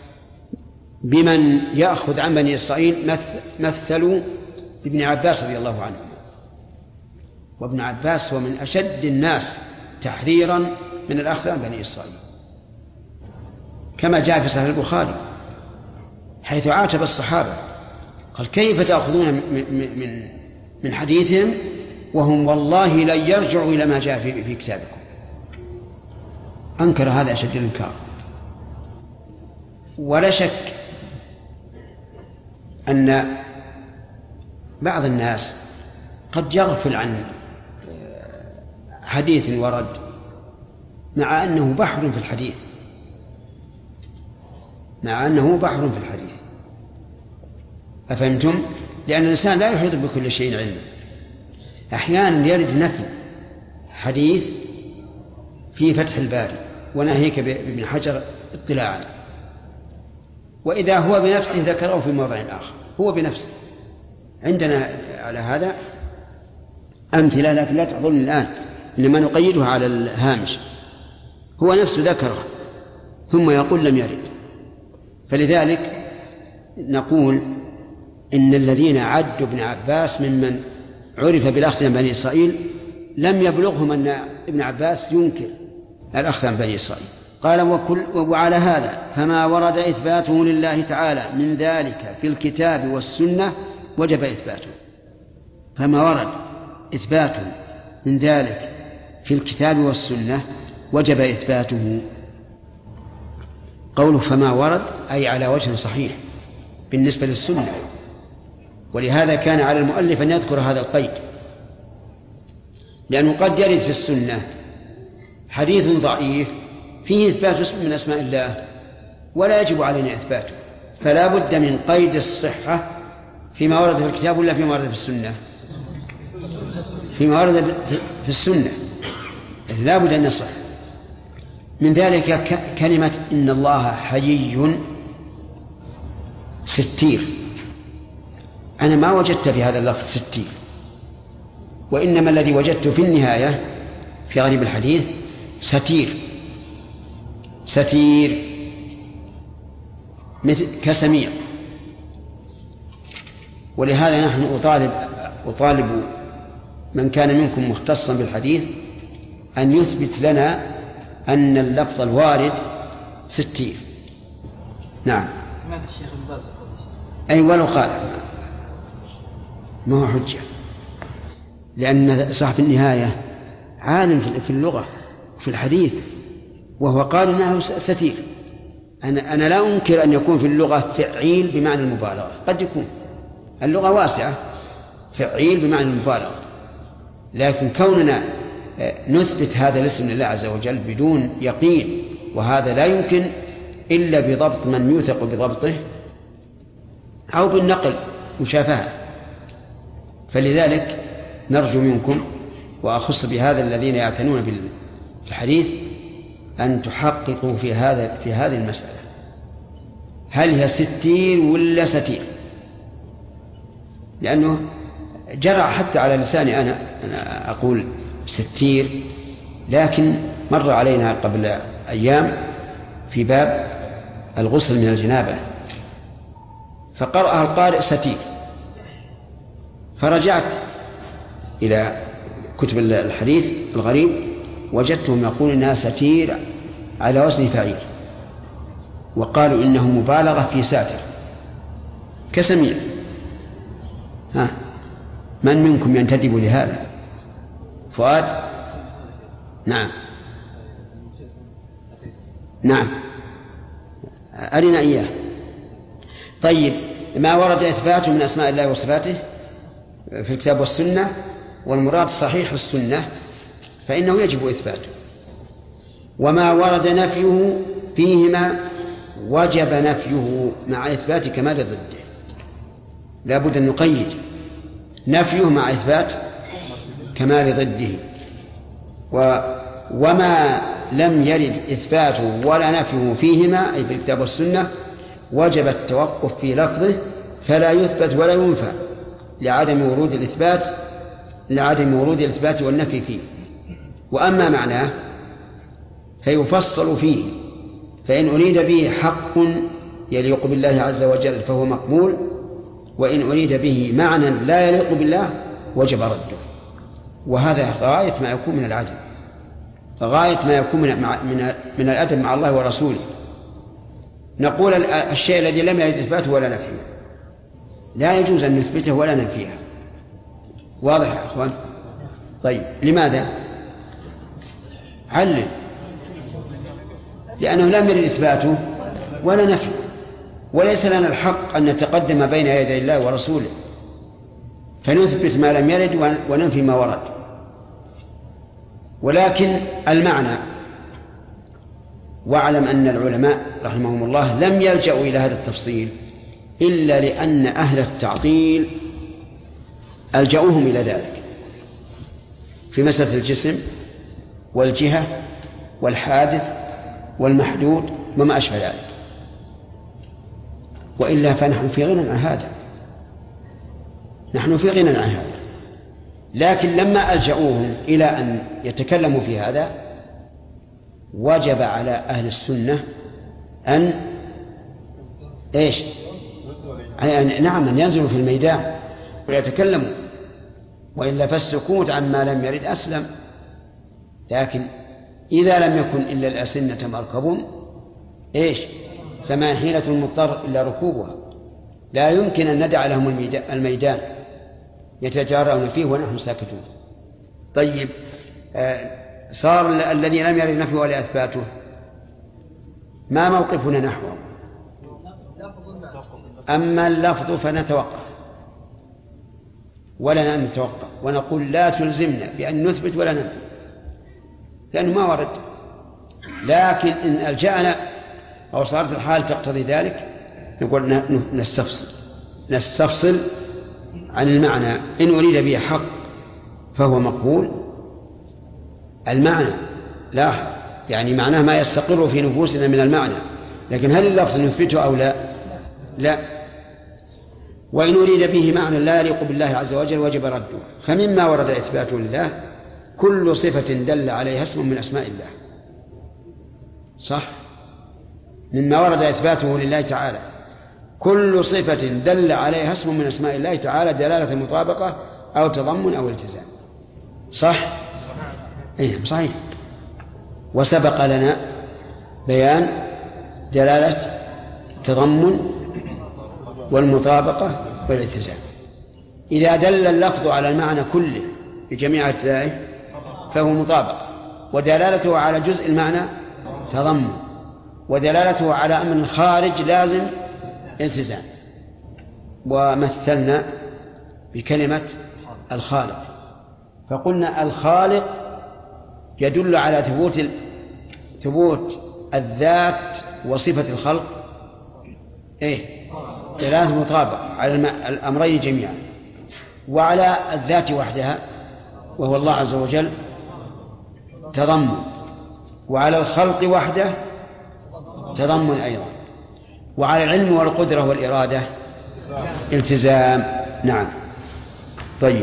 بمن يأخذ عن بني إسرائيل مثلوا بابن عباس رضي الله عنه. وابن عباس هو من أشد الناس تحذيرا من الأخذ عن بني إسرائيل كما جاء في صحيح البخاري حيث عاتب الصحابة قال كيف تأخذون من من حديثهم وهم والله لن يرجعوا إلى ما جاء في كتابكم. أنكر هذا أشد الإنكار. ولا شك أن بعض الناس قد يغفل عن حديث ورد مع أنه بحر في الحديث مع أنه بحر في الحديث أفهمتم؟ لأن الإنسان لا يحيط بكل شيء علما. أحيانا يرد نفي حديث في فتح الباري وناهيك بابن حجر اطلاعا، وإذا هو بنفسه ذكره في موضع آخر، هو بنفسه. عندنا على هذا أمثلة لكن لا تحضرني الآن، إنما نقيدها على الهامش. هو نفسه ذكره ثم يقول لم يرد. فلذلك نقول إن الذين عدوا ابن عباس ممن عرف بالأخذ عن بني إسرائيل لم يبلغهم أن ابن عباس ينكر الأخذ عن بني إسرائيل. قال وكل وعلى هذا فما ورد إثباته لله تعالى من ذلك في الكتاب والسنة وجب إثباته. فما ورد إثباته من ذلك في الكتاب والسنة وجب إثباته. قوله فما ورد أي على وجه صحيح بالنسبة للسنة، ولهذا كان على المؤلف أن يذكر هذا القيد، لأنه قد يرد في السنة حديث ضعيف فيه إثبات اسم من أسماء الله ولا يجب علينا إثباته، فلا بد من قيد الصحة فيما ورد في الكتاب ولا فيما ورد في السنة. فيما ورد في السنة لا بد أن يصح. من ذلك كلمة إن الله حيي ستير. أنا ما وجدت في هذا اللفظ ستير، وإنما الذي وجدته في النهاية في غريب الحديث ستير ستير مثل كسميع. ولهذا نحن أطالب أطالب من كان منكم مختصا بالحديث أن يثبت لنا أن اللفظ الوارد ستير. نعم. سمعت الشيخ الباز أي ولو قال ما هو حجة، لأن صاحب النهاية عالم في اللغة في الحديث وهو قال إنه ستير. أنا, أنا لا أنكر أن يكون في اللغة فعيل بمعنى المبالغة، قد يكون اللغة واسعة فعيل بمعنى المبالغة، لكن كوننا نثبت هذا الاسم لله عز وجل بدون يقين، وهذا لا يمكن إلا بضبط من يوثق بضبطه أو بالنقل مشافهة. فلذلك نرجو منكم، وأخص بهذا الذين يعتنون بالحديث، أن تحققوا في هذا في هذه المسألة، هل هي ستير ولا ستير؟ لأنه جرى حتى على لساني أنا أنا أقول ستير، لكن مر علينا قبل أيام في باب الغسل من الجنابة فقرأها القارئ ستير، فرجعت إلى كتب الحديث الغريب وجدتهم يقول إنها ستير على وزن فعيل، وقالوا إنه مبالغة في ساتر كسميع. ها من منكم ينتدب لهذا؟ فؤاد؟ نعم نعم أرنا إياه. طيب، ما ورد إثباته من أسماء الله وصفاته في الكتاب والسنة، والمراد صحيح السنة، فإنه يجب إثباته. وما ورد نفيه فيهما وجب نفيه مع إثبات كمال ضده. لا بد أن نقيد نفيه مع إثبات كمال ضده. و وما لم يرد إثباته ولا نفيه فيهما أي في الكتاب والسنة وجب التوقف في لفظه، فلا يثبت ولا ينفع لعدم ورود الإثبات لعدم ورود الإثبات والنفي فيه. وأما معناه فيفصل فيه، فإن أريد به حق يليق بالله عز وجل فهو مقبول، وإن أريد به معنى لا يليق بالله وجب رده. وهذا غاية ما يكون من العدل، غاية ما يكون من, من, من الأدب مع الله ورسوله. نقول الشيء الذي لم يرد إثباته ولا نفيه لا يجوز أن نثبته ولا ننفيه. واضح يا أخوان؟ طيب، لماذا؟ علل. لأنه لم يرد إثباته ولا نفيه، وليس لنا الحق أن نتقدم بين يدي الله ورسوله فنثبت ما لم يرد وننفي ما ورد. ولكن المعنى، واعلم أن العلماء رحمهم الله لم يلجأوا إلى هذا التفصيل إلا لأن أهل التعطيل ألجأوهم إلى ذلك في مسألة الجسم والجهة والحادث والمحدود وما أشبه ذلك، وإلا فنحن في غنى عن هذا، نحن في غنى عن هذا. لكن لما ألجأوهم إلى أن يتكلموا في هذا وجب على أهل السنة أن إيش؟ نعم، أن ينزلوا في الميدان ويتكلموا، وإلا فالسكوت عما لم يرد أسلم. لكن إذا لم يكن إلا الأسنة مركب إيش؟ فما حيلة المضطر إلا ركوبها، لا يمكن أن ندع لهم الميدان يتجارون فيه ونحن ساكتون. طيب، آه صار الذي لم يرد نفيه ولا إثباته، ما موقفنا نحوه؟ أما اللفظ فنتوقف، ولنا أن نتوقف ونقول لا تلزمنا بأن نثبت ولا ننفي لأنه ما ورد. لكن إن ألجأنا أو صارت الحال تقتضي ذلك نقول نستفصل نستفصل عن المعنى، إن أريد به حق فهو مقبول المعنى، لا يعني معناه ما يستقر في نفوسنا من المعنى، لكن هل اللفظ نثبته أو لا؟ لا. وإن أريد به معنى لا يليق بالله عز وجل وجب رده. فمما ورد إثباته لله كل صفة دل عليها اسم من أسماء الله، صح؟ مما ورد إثباته لله تعالى كل صفة دل عليها اسم من أسماء الله تعالى دلالة مطابقة أو تضمن أو التزام، صح؟ إيه صحيح. وسبق لنا بيان دلالة التضمن والمطابقة والالتزام. إذا دل اللفظ على المعنى كله بجميع أجزائه فهو مطابقة، ودلالته على جزء المعنى تضمن، ودلالته على أمر خارج لازم التزام. ومثلنا بكلمة الخالق، فقلنا الخالق يدل على ثبوت ثبوت الذات وصفة الخلق إيه؟ دلالة مطابقة على الأمرين جميعا، وعلى الذات وحدها وهو الله عز وجل تضمن، وعلى الخلق وحده تضمن أيضا، وعلى العلم والقدرة والإرادة التزام. نعم. طيب،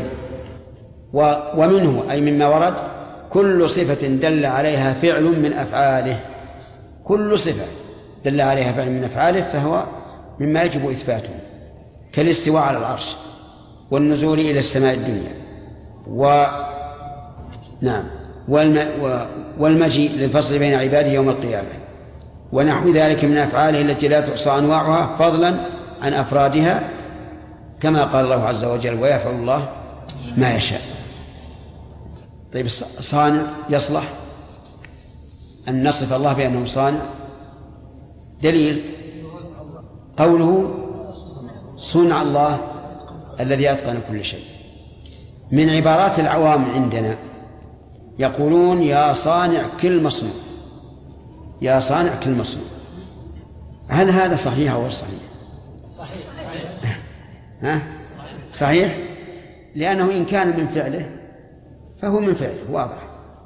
ومنه أي مما ورد كل صفة دل عليها فعل من أفعاله، كل صفة دل عليها فعل من أفعاله فهو مما يجب إثباته، كالاستواء على العرش والنزول إلى السماء الدنيا و نعم والم... و... والمجيء للفصل بين عباده يوم القيامة ونحو ذلك من أفعاله التي لا تحصى أنواعها فضلا عن أفرادها، كما قال الله عز وجل ويفعل الله ما يشاء. طيب، صانع يصلح أن نصف الله بأنه صانع؟ دليل قوله صنع الله الذي أتقن كل شيء. من عبارات العوام عندنا يقولون يا صانع كل مصنوع، يا صانع كل مصنوع. هل هذا صحيح أو غير صحيح؟ صحيح. ها؟ صحيح، لأنه إن كان من فعله فهو من فعله واضح،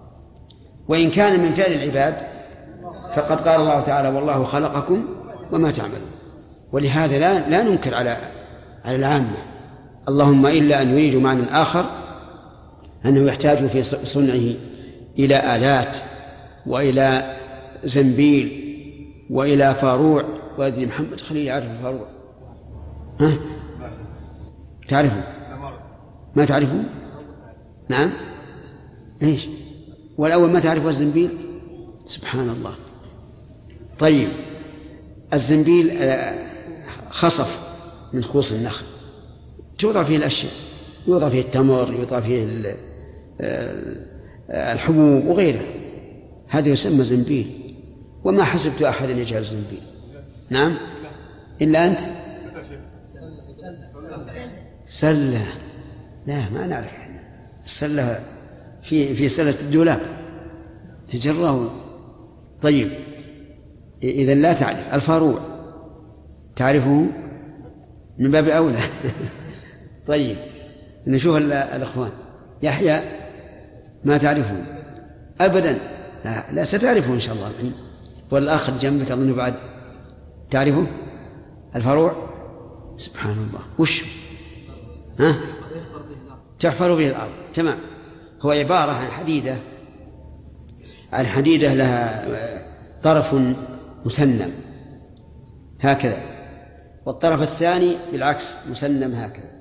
وإن كان من فعل العباد فقد قال الله تعالى والله خلقكم وما تعملون. ولهذا لا, لا ننكر على على العامة، اللهم إلا أن يريدوا معنى آخر أنه يحتاج في صنعه إلى آلات وإلى زنبيل وإلى فاروع. وأدري محمد خليل يعرف الفاروع؟ ها؟ تعرفه؟ ما تعرفه؟ نعم. إيش؟ والأول ما تعرفه الزنبيل؟ سبحان الله. طيب، الزنبيل خصف من خوص النخل توضع فيه الأشياء، يوضع فيه التمر، يوضع فيه الحبوب وغيره، هذا يسمى زنبيل. وما حسبت أحدا يجعل زنبيل. نعم إلا أنت. سلة لا ما نعرف السلة في في سلة الدولاب تجره. طيب إذن لا تعرف. الفاروع تعرفه من باب أولى. طيب نشوف الأخوان. يحيى ما تعرفه أبدا. لا, لا ستعرفه إن شاء الله. والأخ جنبك أظن بعد تعرفه الفاروع. سبحان الله. وش ها؟ تحفر به الأرض. تمام. هو عبارة عن حديدة عن حديدة لها طرف مسنم هكذا، والطرف الثاني بالعكس مسنم هكذا،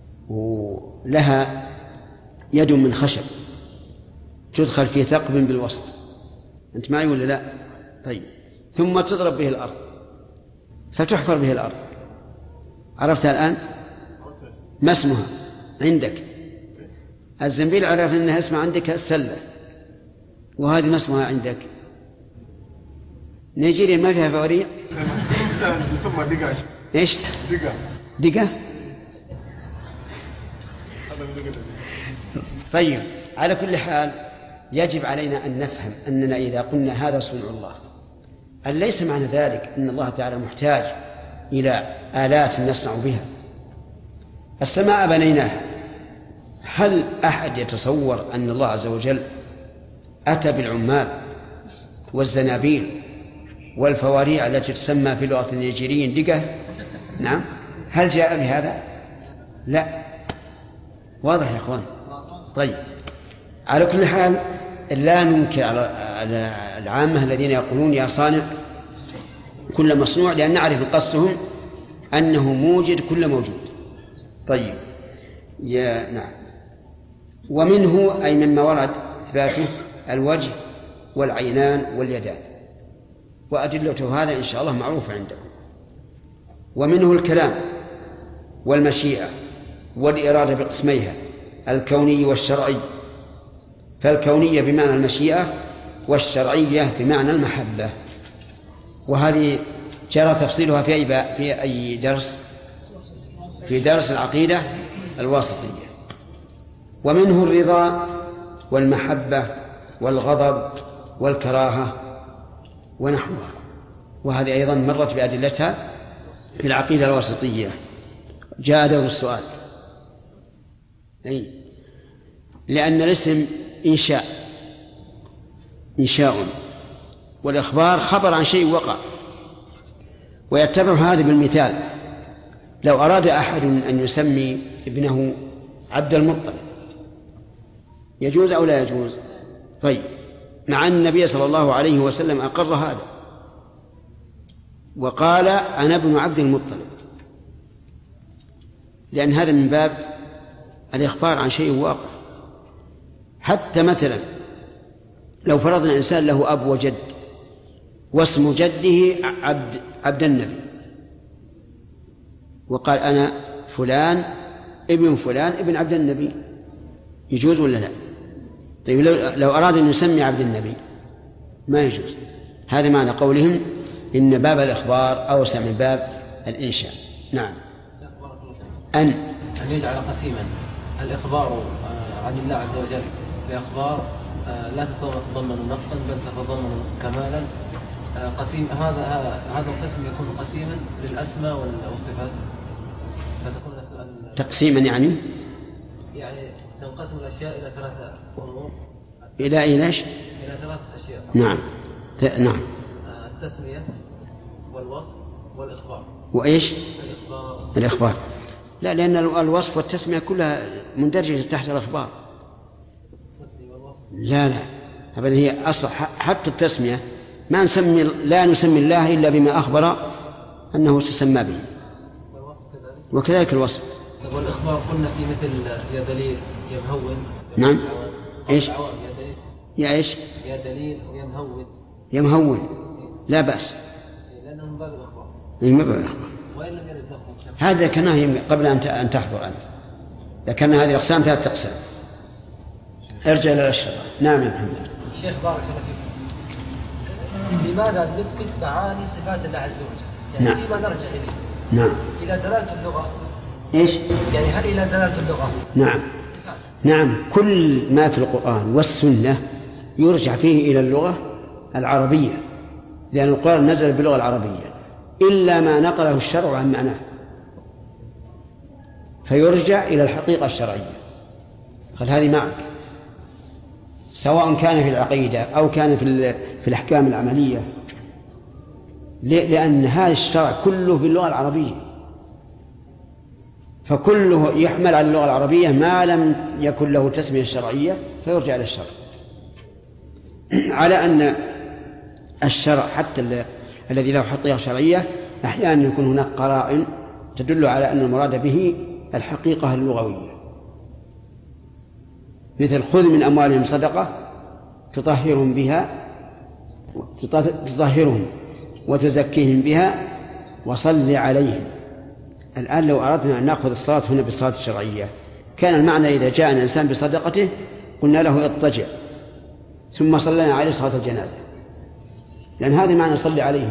ولها يد من خشب تدخل في ثقب بالوسط. أنت معي ولا لا؟ طيب. ثم تضرب به الأرض فتحفر به الأرض. عرفتها الآن؟ ما اسمها عندك؟ الزنبيل عرف أنها اسمها عندك السلة، وهذه ما اسمها عندك؟ نيجيريا ما فيها فواريع؟ يسمى دقة. إيش؟ دقة. دقة؟ طيب على كل حال يجب علينا أن نفهم أننا إذا قلنا هذا صنع الله أن ليس معنى ذلك أن الله تعالى محتاج إلى آلات نصنع بها. السماء بنيناها، هل أحد يتصور أن الله عز وجل أتى بالعمال والزنابيل والفواريع التي تسمى في لغة النيجيريين دقة؟ نعم. هل جاء بهذا؟ لا. واضح يا أخوان؟ طيب على كل حال لا ننكر على العامة الذين يقولون يا صانع كل مصنوع، لأن نعرف قصدهم أنه موجد كل موجود. طيب يا نعم. ومنه أي مما ورد إثباته الوجه والعينان واليدان، وأدلته هذا إن شاء الله معروفة عندكم. ومنه الكلام والمشيئة والإرادة بقسميها الكوني والشرعي، فالكونية بمعنى المشيئة والشرعية بمعنى المحبة، وهذه جرى تفصيلها في أي في أي درس؟ في درس العقيدة الواسطية. ومنه الرضا والمحبة والغضب والكراهة ونحوها، وهذه أيضا مرت بأدلتها في العقيدة الواسطية. جاء دور السؤال. أي لأن الاسم إنشاء إنشاء والإخبار خبر عن شيء وقع، ويتضح هذا بالمثال. لو أراد أحد أن يسمي ابنه عبد المطلب يجوز أو لا يجوز؟ طيب، مع أن النبي صلى الله عليه وسلم أقر هذا وقال أنا ابن عبد المطلب، لأن هذا من باب الإخبار عن شيء واقع. حتى مثلا لو فرضنا إنسان له أب وجد واسم جده عبد, عبد النبي، وقال أنا فلان ابن فلان ابن عبد النبي، يجوز ولا لا؟ طيب لو, لو أراد أن يسمي عبد النبي ما يجوز. هذا معنى قولهم إن باب الإخبار أوسع من باب الإنشاء. نعم. أن أن يجعل قسيما الإخبار عن الله عز وجل بأخبار لا تتضمن نقصا بل تتضمن كمالا. قسيم هذا هذا القسم يكون قسيما للأسماء والصفات، فتكون تقسيما يعني يعني تنقسم الأشياء إلى ثلاثة أمور. إلى إيش؟ إلى ثلاثة أشياء. نعم ت... نعم. التسمية والوصف والإخبار. وإيش؟ الإخبار. الإخبار لا، لأن الوصف والتسمية كلها مندرجة تحت الإخبار. لا لا أبدا، هي أصل حتى التسمية ما نسمي لا نسمي الله إلا بما أخبر أنه تسمى به، وكذلك الوصف. والإخبار قلنا في مثل يا دليل يا مهون. نعم. إيش؟ يا إيش؟ يا دليل ويا مهون. يا مهون لا بأس، لأنه من باب الإخبار. إيه من باب الإخبار. وإن لم يرد لفظ هذا ذكرناه قبل أن تحضر أنت، ذكرنا هذه الأقسام ثلاثة أقسام. ارجع إلى الأشرطة. نعم يا محمد. شيخ بارك الله فيك، لماذا نثبت معاني صفات الله عز وجل؟ يعني نعم. فيما نرجع إليه؟ نعم. إلى دلالة اللغة. إيش؟ يعني هل إلى دلالة اللغة؟ نعم. الصفات. نعم، كل ما في القرآن والسنة يرجع فيه إلى اللغة العربية، لأن القرآن نزل باللغة العربية إلا ما نقله الشرع عن معناه، فيرجع إلى الحقيقة الشرعية. قال هذه معك، سواء كان في العقيدة أو كان في في الأحكام العملية، لأن هذا الشرع كله باللغة العربية، فكله يحمل على اللغة العربية ما لم يكن له تسمية شرعية فيرجع إلى الشرع. على أن الشرع حتى الذي له حقيقة شرعية أحيانا يكون هناك قرائن تدل على أن المراد به الحقيقة اللغوية، مثل خذ من أموالهم صدقة تطهرهم بها تطهرهم وتزكيهم بها وصل عليهم. الآن لو أردنا أن نأخذ الصلاة هنا بالصلاة الشرعية كان المعنى إذا جاء الإنسان بصدقته قلنا له اضطجع ثم صلينا عليه صلاة الجنازة، لأن هذا معنى صلي عليهم،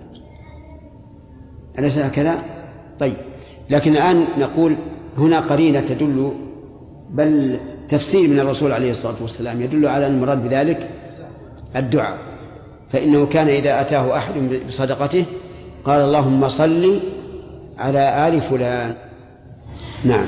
أليس هكذا؟ طيب، لكن الآن نقول هنا قرينة تدل، بل تفسير من الرسول عليه الصلاة والسلام يدل على أن المراد بذلك الدعاء، فإنه كان إذا أتاه أحد بصدقته قال اللهم صل على آل فلان. نعم.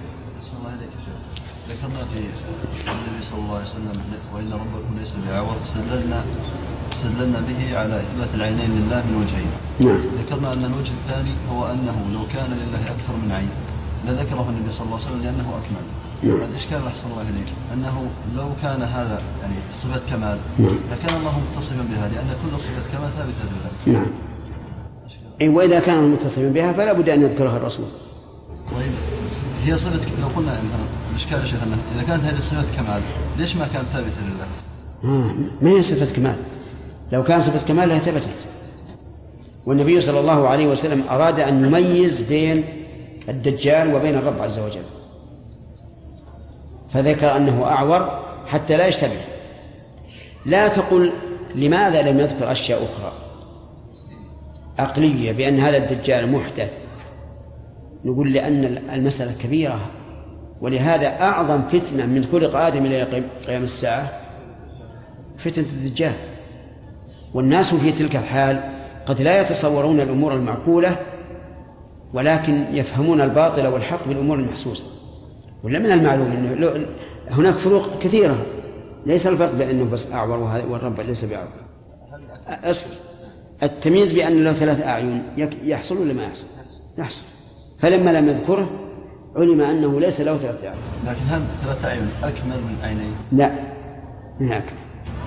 ذكرنا في النبي صلى الله عليه وسلم وإن ربكم ليس بعور، استدللنا استدللنا به على إثبات العينين لله من وجهين. نعم. ذكرنا أن الوجه الثاني هو أنه لو كان لله أكثر من عين لذكره النبي صلى الله عليه وسلم لأنه أكمل. نعم. الإشكال أحسن الله إليك أنه لو كان هذا يعني صفة كمال نعم. لكان الله متصفا بها، لأن كل صفة كمال ثابتة لله. نعم. أي وإذا كان متصفا بها فلا بد أن يذكرها الرسول. طيب، هي صفة لو قلنا مثلا الإشكال يا شيخنا إذا كانت هذه صفة كمال ليش ما كانت ثابتة لله؟ آه ما هي صفة كمال؟ لو كان صفة كمال لها ثبتت. والنبي صلى الله عليه وسلم أراد أن يميز بين الدجال وبين الرب عز وجل، فذكر أنه أعور حتى لا يشتبه. لا تقل لماذا لم يذكر أشياء أخرى عقلية بأن هذا الدجال محدث، نقول لأن المسألة كبيرة، ولهذا أعظم فتنة من خلق آدم إلى قيام الساعة فتنة الدجال. والناس في تلك الحال قد لا يتصورون الأمور المعقولة ولكن يفهمون الباطل والحق بالأمور المحسوسة. ولا من المعلوم أن هناك فروق كثيرة، ليس الفرق بأنه بس أعور والرب ليس بأعور. أصبر، التمييز بأن له ثلاث أعين يحصل ولا ما يحصل؟ يحصل. فلما لم يذكره علم أنه ليس له ثلاث أعين. لكن هل ثلاث أعين أكمل من عينين؟ لا، ما أكمل.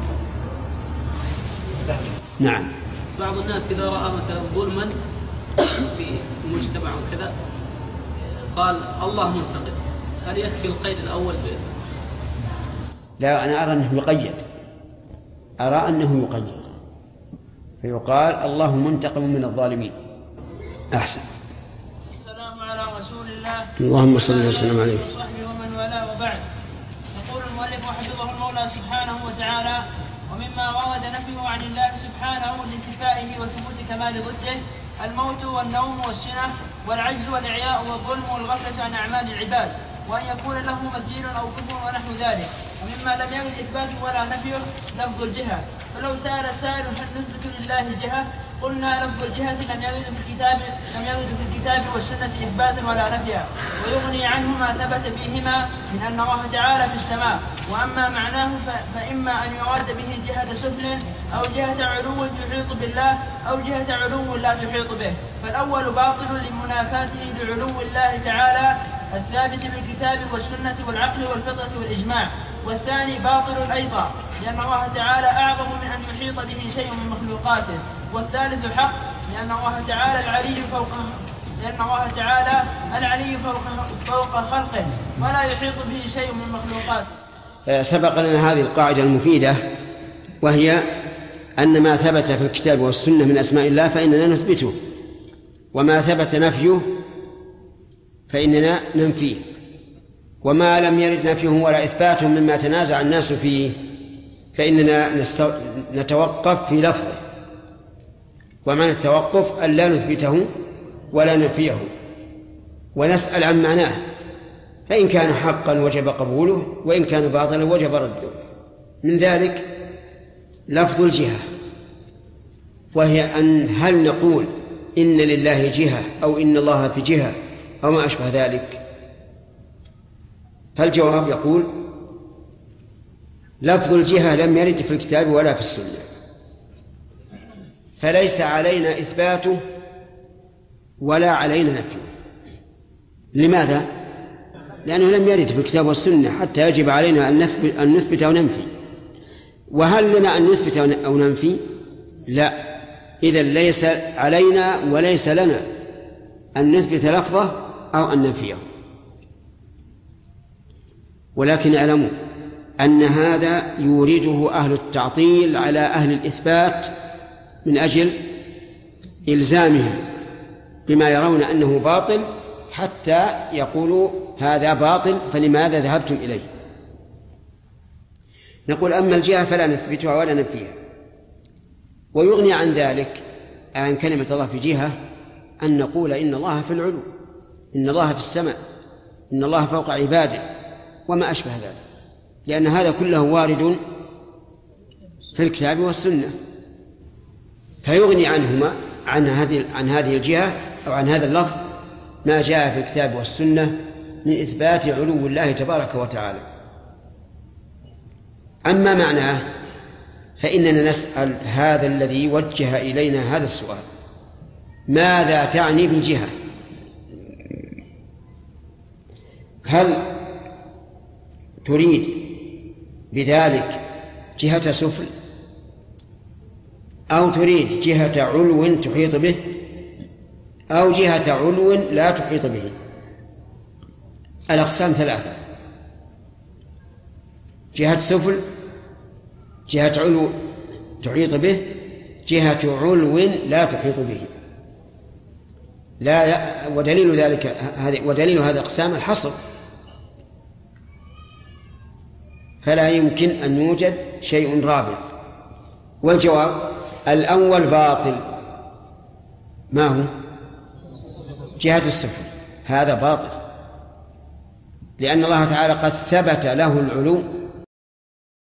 نعم. بعض الناس إذا رأى مثلا ظلما في مجتمع وكذا قال الله منتقم، هل يكفي القيد الأول ب... لا، أنا أرى أنه يقيد، أرى أنه يقيد فيقال الله منتقم من الظالمين. أحسن. السلام على رسول الله اللهم صل وسلم عليه وصحبه ومن والاه وبعد. يقول المؤلف حفظه المولى سبحانه وتعالى: ومما ورد نفيه عن الله سبحانه لانتفائه وثبوت كمال ضده الموت والنوم والسنة والعجز والإعياء والظلم والغفلة عن أعمال العباد، وأن يكون له مثيل أو كفر ونحو ذلك. ومما لم يرد إثباته ولا نفيه لفظ الجهة، فلو سأل سائل هل نثبت لله جهة قلنا لفظ الجهة لم يرد في الكتاب لم يرد في الكتاب والسنة إثباتا ولا نفيا، ويغني عنه ما ثبت فيهما من أن الله تعالى في السماء. وأما معناه فإما أن يراد به جهة سفل أو جهة علو تحيط بالله أو جهة علو لا تحيط به، فالأول باطل لمنافاته لعلو الله تعالى الثابت بالكتاب والسنة والعقل والفطرة والإجماع، والثاني باطل أيضا لأن الله تعالى أعظم من أن يحيط به شيء من مخلوقاته، والثالث حق لأن الله تعالى العلي فوق لأن الله تعالى العلي فوق, فوق خلقه ولا يحيط به شيء من مخلوقاته. سبق لنا هذه القاعدة المفيدة، وهي أن ما ثبت في الكتاب والسنة من أسماء الله فإننا نثبته، وما ثبت نفيه فإننا ننفيه، وما لم يرد نفيه ولا إثباته مما تنازع الناس فيه فإننا نتوقف في لفظه ومعنى التوقف أن لا نثبته ولا ننفيه ونسأل عن معناه، فإن كان حقا وجب قبوله، وإن كان باطلا وجب رده. من ذلك لفظ الجهة، وهي أن هل نقول إن لله جهة أو إن الله في جهة أو ما أشبه ذلك. فالجواب يقول لفظ الجهة لم يرد في الكتاب ولا في السنة، فليس علينا إثباته ولا علينا نفيه. لماذا؟ لأنه لم يرد في الكتاب والسنة حتى يجب علينا أن نثبت, أن نثبت أو ننفي. وهل لنا أن نثبت أو ننفي؟ لا، إذن ليس علينا وليس لنا أن نثبت لفظه أو أن ننفيه. ولكن اعلموا أن هذا يورده أهل التعطيل على أهل الإثبات من أجل إلزامهم بما يرون أنه باطل، حتى يقولوا هذا باطل فلماذا ذهبتم إليه. نقول أما الجهة فلا نثبتها ولا ننفيها. ويغني عن ذلك عن كلمة الله في جهة أن نقول إن الله في العلو، إن الله في السماء، إن الله فوق عباده وما أشبه ذلك، لأن هذا كله وارد في الكتاب والسنة، فيغني عنهما عن هذه عن هذه الجهة أو عن هذا اللفظ ما جاء في الكتاب والسنة من إثبات علو الله تبارك وتعالى. أما معناه فإننا نسأل هذا الذي وجه إلينا هذا السؤال: ماذا تعني بالجهة؟ هل تريد بذلك جهة سفل، أو تريد جهة علو تحيط به، أو جهة علو لا تحيط به؟ الأقسام ثلاثة: جهة سفل، جهة علو تحيط به، جهة علو لا تحيط به. لا ودليل ذلك ودليل هذا الأقسام الحصر، فلا يمكن أن يوجد شيء رابع. والجواب الأول باطل. ما هو؟ جهة السفل، هذا باطل، لأن الله تعالى قد ثبت له العلو